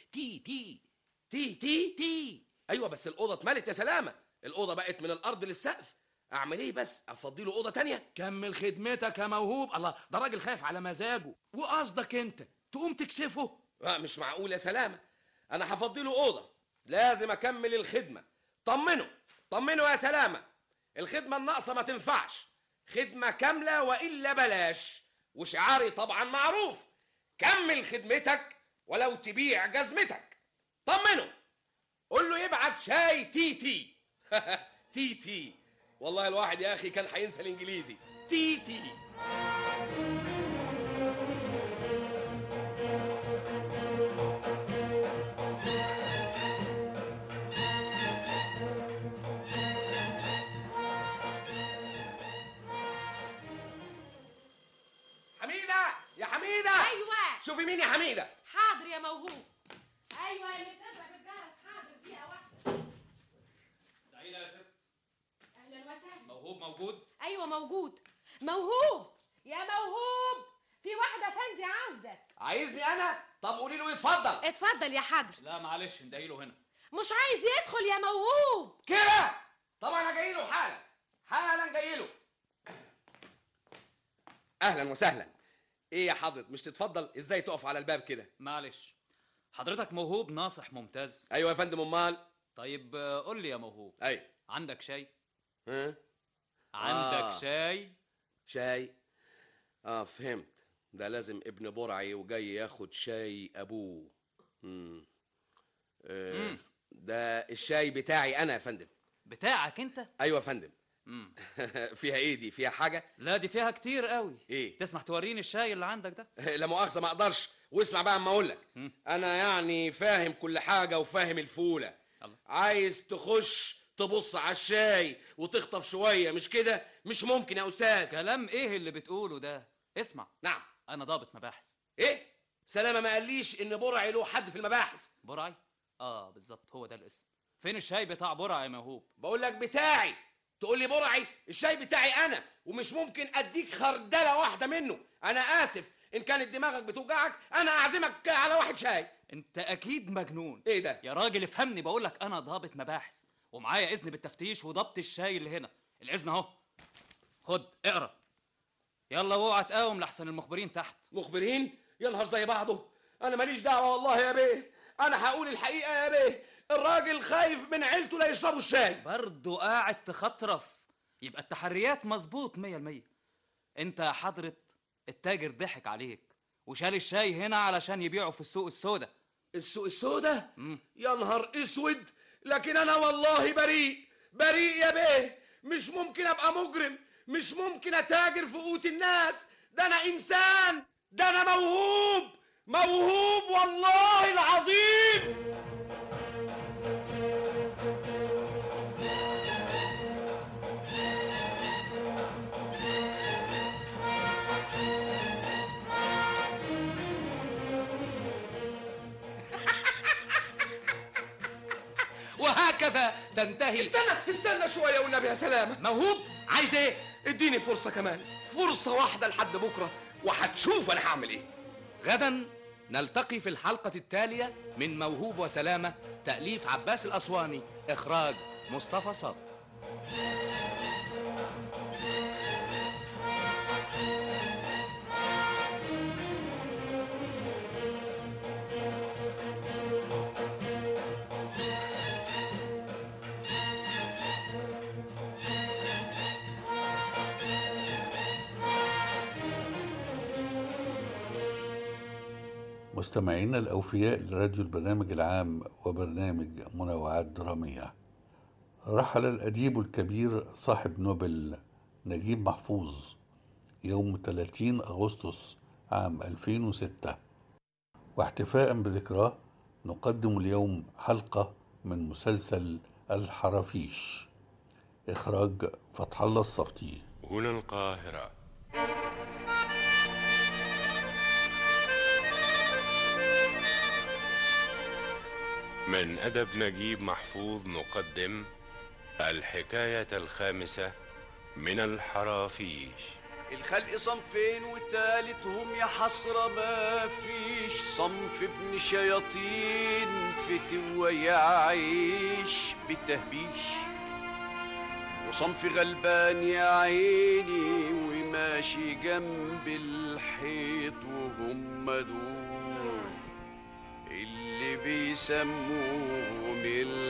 تي. ايوه بس الاوضه اتملت يا سلامه، الاوضه بقت من الارض للسقف. اعمل ايه بس؟ افضي له اوضه تانية؟ كمل خدمتك يا موهوب. الله، ده راجل خايف على مزاجه، وقصدك انت تقوم تكسفه؟ مش معقول يا سلامه، انا هفضي له اوضه، لازم اكمل الخدمه. طمنوا يا سلامه، الخدمه الناقصه ما تنفعش، خدمه كامله والا بلاش. وشعاري طبعا معروف، كمل خدمتك ولو تبيع جزمتك. طمنه، قول له يبعت شاي تي. تي. والله الواحد يا اخي كان هينسى الانجليزي. تي. يا حميدة. ايوه. شوفي مين يا حميدة. حاضر يا موهوب. ايوه اللي بتضرب الجرس، حاضر دقيقة واحدة. سعيدة يا ست. اهلا وسهلا. موهوب موجود؟ ايوه موجود. موهوب يا موهوب، في واحدة فندي عاوزك. عايزني انا؟ طب قولي له يتفضل. اتفضل يا حضرة. لا معلش ندعيله هنا. مش عايز يدخل يا موهوب كده؟ طبعا انا جاي له حالا جاي له. اهلا وسهلا. ايه يا حضرة، مش تتفضل؟ ازاي تقف على الباب كده؟ معلش، حضرتك موهوب ناصح ممتاز. ايوه يا فندم. امال؟ طيب قول لي يا موهوب. ايوه. عندك شاي؟ عندك شاي؟ فهمت. ده لازم ابن برعي وجاي ياخد شاي ابوه. ده الشاي بتاعي انا يا فندم. بتاعك انت؟ ايوه يا فندم. فيها ايه دي؟ فيها حاجه؟ لا دي فيها كتير قوي. ايه؟ تسمح توريني الشاي اللي عندك ده؟ لا مؤاخذه ما اقدرش. واسمع بقى اما اقول لك، انا يعني فاهم كل حاجه وفاهم الفوله. عايز تخش تبص على الشاي وتخطف شويه، مش كده؟ مش ممكن يا استاذ. كلام ايه اللي بتقوله ده؟ اسمع. نعم. انا ضابط مباحث. ايه؟ سلامه ما قاليش ان برعي له حد في المباحث. برعي؟ بالظبط هو ده الاسم. فين الشاي بتاع برعي يا موهوب؟ بقول لك بتاعي، تقول لي برعي؟ الشاي بتاعي انا، ومش ممكن اديك خردله واحده منه. انا اسف ان كانت دماغك بتوجعك، انا اعزمك على واحد شاي. انت اكيد مجنون. ايه ده يا راجل؟ افهمني، بقول لك انا ضابط مباحث ومعايا اذن بالتفتيش وضبط الشاي اللي هنا. الاذن اهو، خد اقرا. يلا واوعى تقاوم لحسن المخبرين تحت. مخبرين؟ يا نهار زي بعضه. انا ماليش دعوه والله يا بيه، انا هقول الحقيقه يا بيه. الراجل خايف من عيلته لا يشربوا الشاي. برضه قاعد تخطرف؟ يبقى التحريات مظبوط 100%. انت يا حضرة التاجر ضحك عليك وشال الشاي هنا علشان يبيعه في السوق السوداء. السوق السوداء؟ يا نهار اسود. لكن انا والله بريء يا بيه. مش ممكن ابقى مجرم، مش ممكن اتاجر في قوت الناس. ده انا انسان، ده انا موهوب والله العظيم. وهكذا تنتهي. استنى شويه والنبي يا سلامه. موهوب عايز ايه؟ اديني فرصه كمان، فرصه واحده لحد بكره وهتشوف انا هعمل ايه. غدا نلتقي في الحلقة التالية من موهوب وسلامة، تأليف عباس الأسواني، إخراج مصطفى صادق. مستمعينا الأوفياء لراديو البرنامج العام وبرنامج منوعات درامية، رحل الأديب الكبير صاحب نوبل نجيب محفوظ يوم 30 أغسطس عام 2006، واحتفاء بذكراه نقدم اليوم حلقة من مسلسل الحرافيش، إخراج فتح الله الصفتي. هنا القاهرة. من أدب نجيب محفوظ نقدم الحكاية الخامسة من الحرافيش. الخلق صنفين والتالت هم يا حسرة ما فيش، صنف ابن شياطين فتوى يعيش بالتهبيش، وصنف غلبان يا عيني وماشي جنب الحيط، وهم دول اللي بيسموهم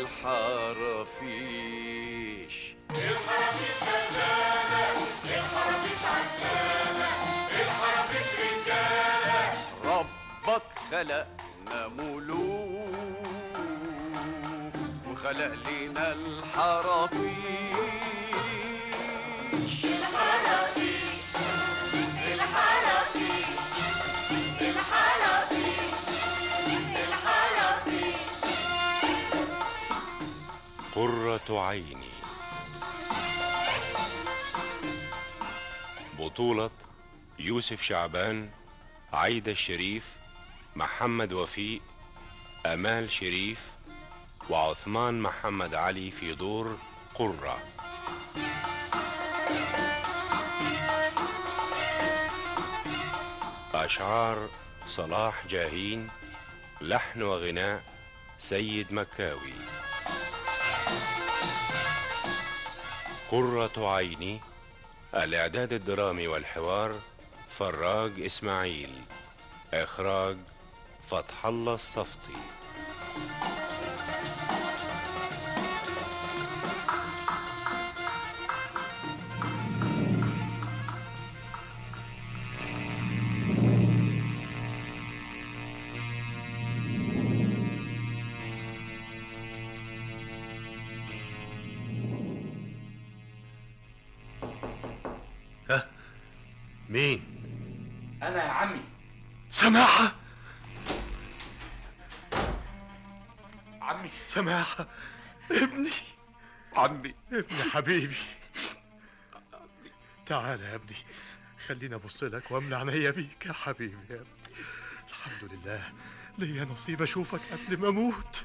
الحرافيش. الحرافيش شغالة، الحرافيش عدالة، الحرافيش رجالة. ربك خلقنا ملوك وخلق لنا الحرافيش. الحرافيش الحرافيش الحرافيش الحرافيش. قرة عيني. بطولة يوسف شعبان، عايدة الشريف، محمد وفيق، أمال شريف، وعثمان محمد علي في دور قرة. أشعار صلاح جاهين، لحن وغناء سيد مكاوي. قرة عيني. الإعداد الدرامي والحوار فراج إسماعيل. إخراج فتح الله الصفتي. مين؟ أنا يا عمي. سماحة. عمي سماحة ابني. عمي ابني حبيبي. تعال يا ابني، خليني ابص لك واملى عينيا بيك يا حبيبي يا ابني. الحمد لله ليا نصيب اشوفك قبل ما اموت.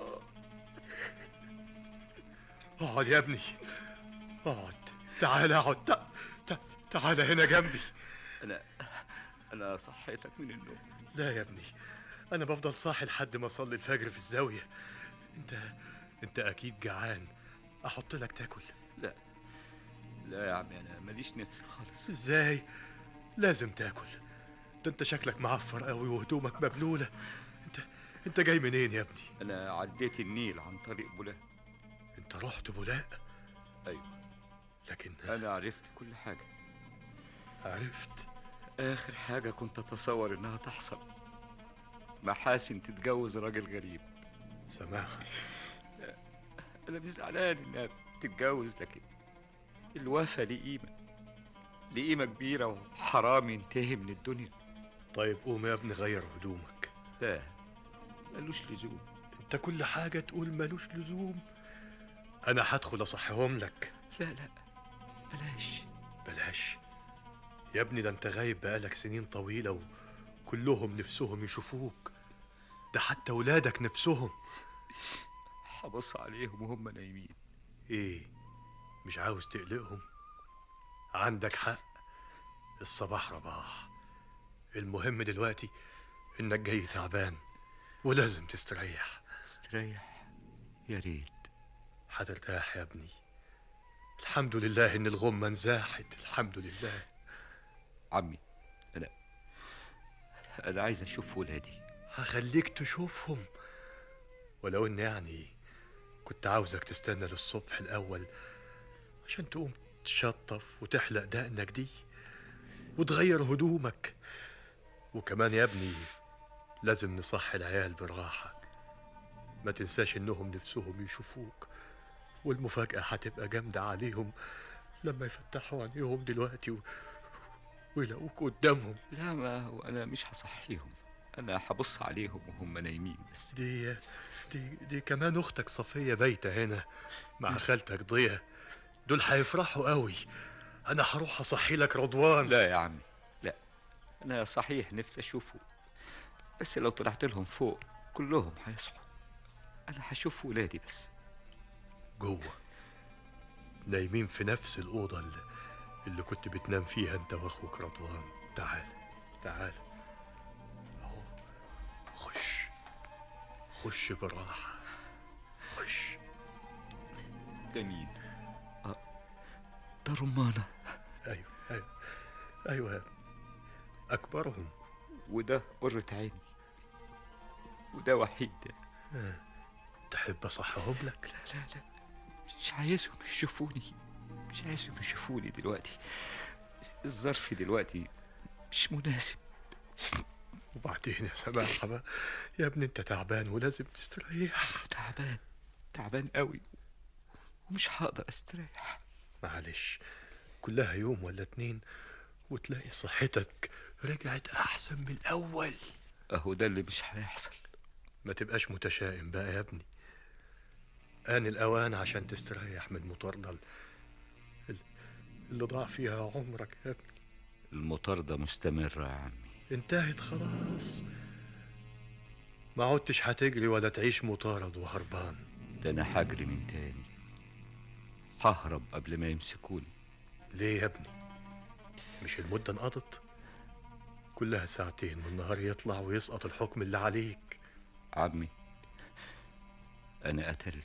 اقعد يا ابني، اقعد. تعال اقعد. تعال هنا جنبي. أنا صحيتك من النوم. لا يا ابني، أنا بفضل صاحي لحد ما أصلي الفجر في الزاوية. أنت أكيد جعان، أحط لك تاكل؟ لا يا عمي، أنا ماليش نفس خالص. إزاي؟ لازم تاكل. ده أنت شكلك معفر قوي وهدومك مبلولة. أنت جاي منين يا ابني؟ أنا عديت النيل عن طريق بولاق. أنت رحت بولاق؟ أيوه، لكن أنا عرفت كل حاجة. عرفت؟ آخر حاجة كنت أتصور إنها تحصل، محاسن تتجوز راجل غريب. سماحة، أنا مش زعلان إنها تتجوز، لكن الوفا ليه قيمة كبيرة، وحرام ينتهي من الدنيا. طيب قوم يا ابني غير هدومك. لا، ملوش لزوم. أنت كل حاجة تقول ملوش لزوم. أنا هدخل أصحيهم لك. لا بلاش يا ابني، ده انت غايب بقالك سنين طويلة وكلهم نفسهم يشوفوك. ده حتى ولادك نفسهم. هبص عليهم وهم نايمين. ايه، مش عاوز تقلقهم؟ عندك حق، الصباح رباح. المهم دلوقتي انك جاي تعبان ولازم تستريح. استريح؟ يا ريت. هترتاح يا ابني. الحمد لله ان الغمة انزاحت، الحمد لله. عمي، أنا عايز أشوف ولادي. هخليك تشوفهم، ولو إن يعني كنت عاوزك تستنى للصبح الأول عشان تقوم تشطف وتحلق دقنك دي وتغير هدومك. وكمان يا ابني لازم نصحي العيال بالراحة. ما تنساش إنهم نفسهم يشوفوك، والمفاجأة هتبقى جامدة عليهم لما يفتحوا عينيهم دلوقتي ويلاقوك قدامهم. لا، ما هو أنا مش هصحيهم، أنا هبص عليهم وهم نايمين بس. دي كمان أختك صفية بايتة هنا مع خالتك ضياء، دول هيفرحوا قوي. أنا هروح أصحي لك رضوان. لا يا عمي، لا، أنا صحيح نفسي أشوفه، بس لو طلعت لهم فوق كلهم هيصحوا. انا هشوف ولادي بس. جوه نايمين في نفس الأوضة اللي كنت بتنام فيها انت واخوك رضوان. تعال تعال اهو، خش بالراحة، خش. ده مين؟ ده رمانة. ايوه يا ابني، اكبرهم. وده قرة عيني، وده وحيد. تحب اصحهم لك؟ لا مش عايزهم يشوفوني، مش عايزهم يشوفوني دلوقتي. الظرف دلوقتي مش مناسب. وبعدين يا سماحة بقى يا ابني، انت تعبان ولازم تستريح. تعبان قوي ومش هقدر استريح. معلش، كلها يوم ولا 2 وتلاقي صحتك رجعت احسن من الاول. اهو ده اللي مش هيحصل. ما تبقاش متشائم بقى يا ابني، آن الأوان عشان تستريح من المطاردة اللي ضاع فيها عمرك يا ابني. المطاردة مستمرة يا عمي. انتهت خلاص، ما عدتش هتجري ولا تعيش مطارد وهربان. ده أنا هجري من تاني، ههرب قبل ما يمسكوني. ليه يا ابني؟ مش المدة انقضت؟ كلها 2 ساعة والنهار يطلع ويسقط الحكم اللي عليك. عمي أنا قتلت.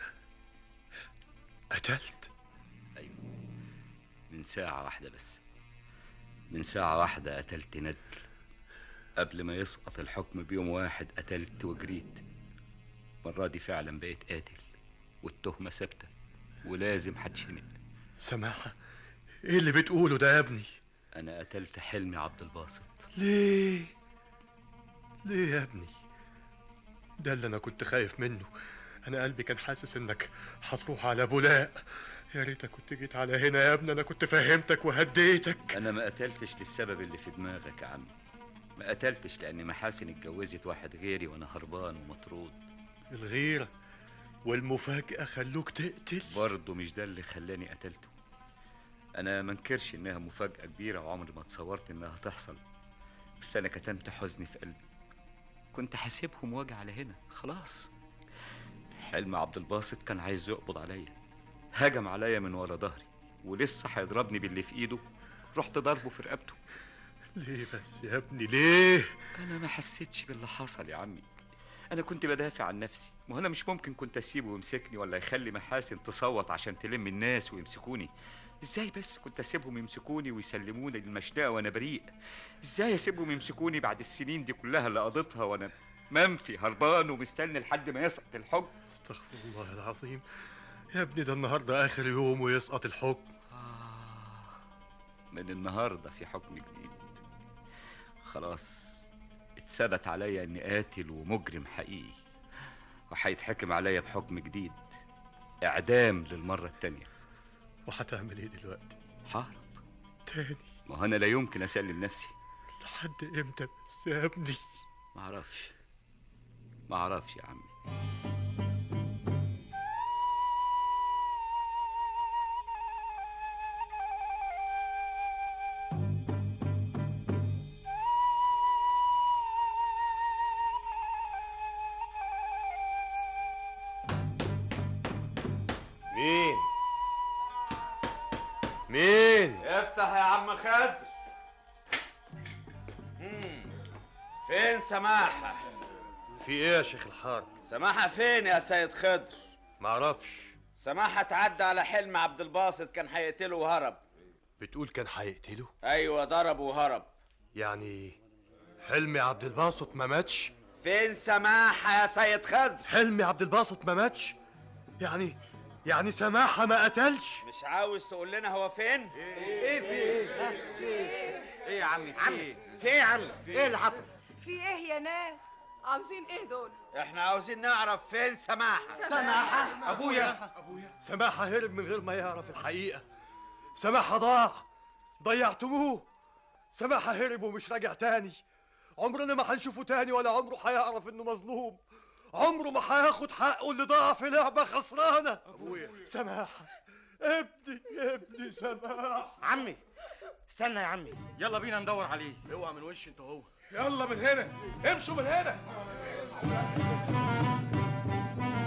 أيوة، من ساعة واحدة بس، من ساعة واحدة قتلت ندل. قبل ما يسقط الحكم بيوم واحد قتلت وجريت. المرة دي فعلا بقيت قاتل، والتهمة ثابتة ولازم هتشنق. سماحة، ايه اللي بتقوله ده يا ابني؟ أنا قتلت حلمي عبد الباسط. ليه يا ابني؟ ده اللي انا كنت خايف منه. انا قلبي كان حاسس انك هتروح على بولاق. يا ريتك كنت جيت على هنا يا ابني، انا كنت فهمتك وهديتك. انا ما قتلتش للسبب اللي في دماغك يا عمي، ما قتلتش لان محاسن اتجوزت واحد غيري وانا هربان ومطرود. الغيرة والمفاجأة خلوك تقتل؟ برضه مش ده اللي خلاني قتلته. انا منكرش انها مفاجأة كبيرة وعمري ما تصورت انها تحصل، بس انا كتمت حزني في قلبي. كنت حاسبهم واجي على هنا خلاص. حلمي عبد الباسط كان عايز يقبض عليا، هجم عليا من ورا ظهري ولسه هيضربني باللي في ايده، رحت ضربه في رقبته. ليه بس يا ابني ليه؟ انا ما حسيتش باللي حصل يا عمي، انا كنت بدافع عن نفسي. ما انا مش ممكن كنت اسيبه ويمسكني ولا يخلي محاسن تصوت عشان تلم الناس ويمسكوني. ازاي بس كنت اسيبهم يمسكوني ويسلموني للمشنقه وانا بريء؟ ازاي اسيبهم يمسكوني بعد السنين دي كلها اللي قضيتها وانا منفي هربان ومستني لحد ما يسقط الحكم؟ استغفر الله العظيم يا ابني، ده النهارده اخر يوم ويسقط الحكم. من النهارده في حكم جديد خلاص. اتثبت عليا اني قاتل ومجرم حقيقي، وهيتحكم عليا بحكم جديد، اعدام للمره التانيه. وهتعمل ايه دلوقتي؟ ههرب تاني؟ ما انا لا يمكن اسلم نفسي. لحد امتى بس يا ابني؟ ما اعرفش يا عمي. مين؟ افتح يا عم خضر. فين سماحة؟ في ايه يا شيخ الحارة؟ سماحة فين يا سيد خضر؟ معرفش. سماحة اتعدى على حلم عبد الباسط، كان هيقتله وهرب. بتقول كان هيقتله؟ ايوه ضربه وهرب. يعني حلمي عبد الباسط ما ماتش؟ فين سماحة يا سيد خضر؟ حلمي عبد الباسط ما ماتش؟ يعني سماحة ما قتلش؟ مش عاوز تقول لنا هو فين؟ ايه ايه يا عمي في ايه؟ في ايه يا عم؟ ايه اللي حصل؟ في ايه يا ناس؟ عاوزين ايه دول؟ احنا عاوزين نعرف فين سماحة. سماحة؟ ابويا سماحة هرب من غير ما يعرف الحقيقة. سماحة ضاع، ضيعتموه. سماحة هرب ومش راجع تاني. عمرنا ما هنشوفه تاني، ولا عمره هيعرف انه مظلوم. عمره ما هياخد حقه اللي ضاع في لعبة خسرانة. ابويا سماحة ابني سماحة. عمي استنى يا عمي، يلا بينا ندور عليه. اوعى من وش انت هو. يلا من هنا، امشوا من هنا.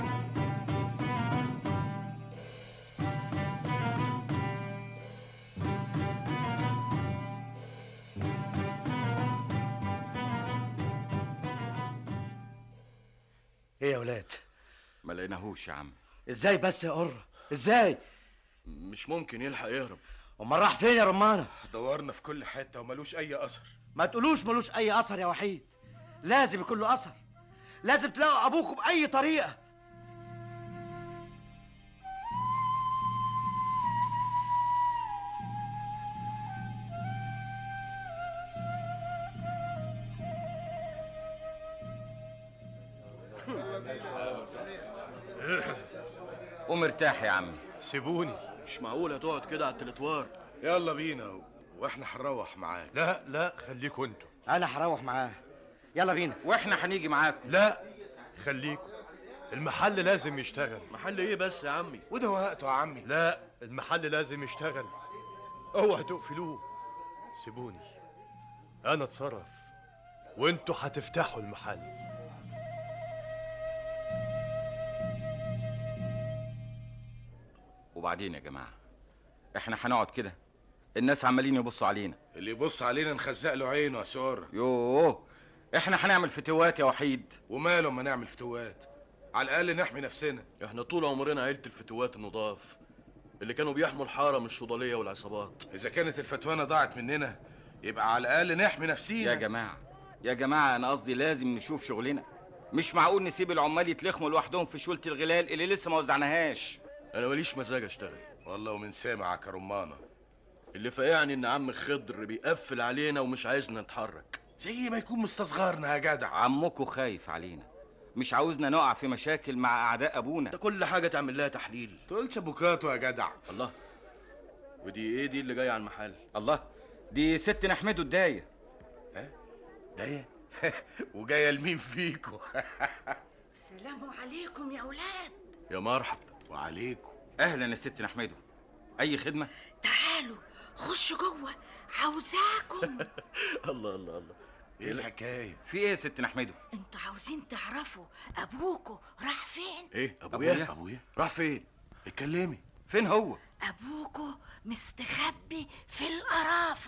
ايه يا ولاد؟ ما لقيناهوش يا عم. ازاي بس يا قرة؟ ازاي؟ مش ممكن يلحق يهرب. امال راح فين يا رمانة؟ دورنا في كل حته وملوش اي اثر. ما تقولوش ملوش اي اثر يا وحيد، لازم يكون له اثر، لازم تلاقوا ابوكم باي طريقه. قوم ارتاح يا عمي. سيبوني. مش معقول هتقعد كده على التلتوار. يلا بينا واحنا هنروح معاك. لا خليكوا انتوا. انا هروح معاه. يلا بينا. واحنا هنيجي معاكم. لا خليكوا، المحل لازم يشتغل. محل ايه بس يا عمي؟ وده وقته يا عمي. لا المحل لازم يشتغل، اوعوا تقفلوه. سيبوني انا اتصرف وانتوا هتفتحوا المحل. وبعدين يا جماعه احنا هنقعد كده؟ الناس عمالين يبصوا علينا. اللي يبص علينا نخزق له عينه يا سور. يوه احنا هنعمل فتوات يا وحيد. وماله ما نعمل فتوات، على الاقل نحمي نفسنا. احنا طول عمرنا عيله الفتوات النضاف اللي كانوا بيحموا الحاره من الشضاليه والعصابات. اذا كانت الفتوانه ضاعت مننا يبقى على الاقل نحمي نفسينا. يا جماعه انا قصدي لازم نشوف شغلنا. مش معقول نسيب العمال يتلخموا لوحدهم في شوله الغلال اللي لسه ما وزعناهاش. انا ماليش مزاج اشتغل والله، ومن سامعك يا رمانه. اللي فاقعني ان عم خضر بيقفل علينا ومش عايزنا نتحرك، زي ما يكون مستصغرنا يا جدع. عمكو خايف علينا، مش عاوزنا نقع في مشاكل مع اعداء ابونا. ده كل حاجه تعمل لها تحليل. تقولش ابوكاتو يا جدع. الله، ودي ايه دي اللي جايه على المحل؟ الله، دي ست نحمده الدايه. دايه؟ وجايه لمين فيكو؟ السلام عليكم يا اولاد. يا مرحب. وعليكم. اهلا يا ست نحمده، اي خدمه؟ تعالوا خشوا جوه، عاوزاكم. الله الله الله، ايه الحكايه؟ في ايه يا ست نحمده؟ انتوا عاوزين تعرفوا ابوكوا راح فين؟ ايه ابويا راح فين؟ اتكلمي. فين هو؟ ابوكوا مستخبي في القرافه.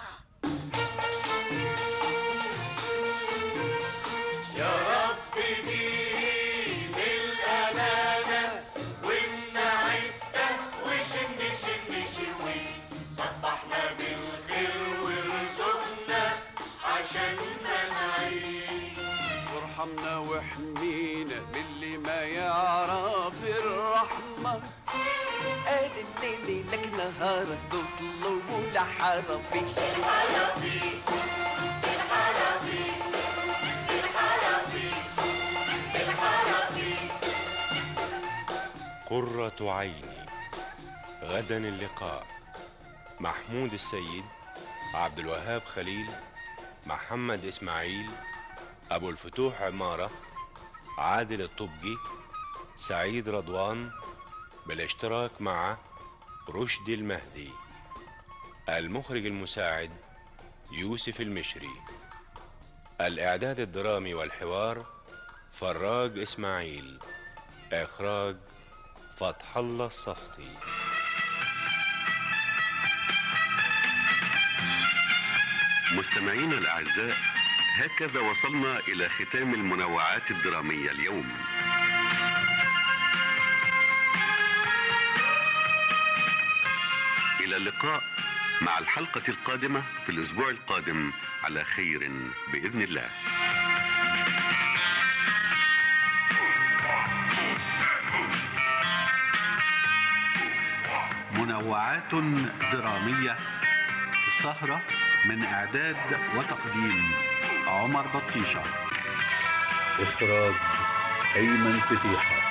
يا رب دين الأمانة والنعدة وشن شوي، صبحنا بالخير وارزقنا عشان نعيش. وارحمنا واحمينا من اللي ما يعرف الرحمة. ادي الليل لك نهارك تطلبوا لحرفيش. الحرفيش قرة عيني. غدا اللقاء. محمود السيد، عبد الوهاب خليل، محمد إسماعيل، أبو الفتوح عمارة، عادل الطبجي، سعيد رضوان، بالاشتراك مع رشدي المهدي. المخرج المساعد يوسف المشري. الإعداد الدرامي والحوار فراج إسماعيل. إخراج فتح الله الصفتي. مستمعينا الأعزاء، هكذا وصلنا إلى ختام المنوعات الدرامية اليوم. إلى اللقاء مع الحلقة القادمة في الأسبوع القادم على خير بإذن الله. منوعات درامية، السهرة من إعداد وتقديم عمر بطيشة. إخراج أيمن فتيحة.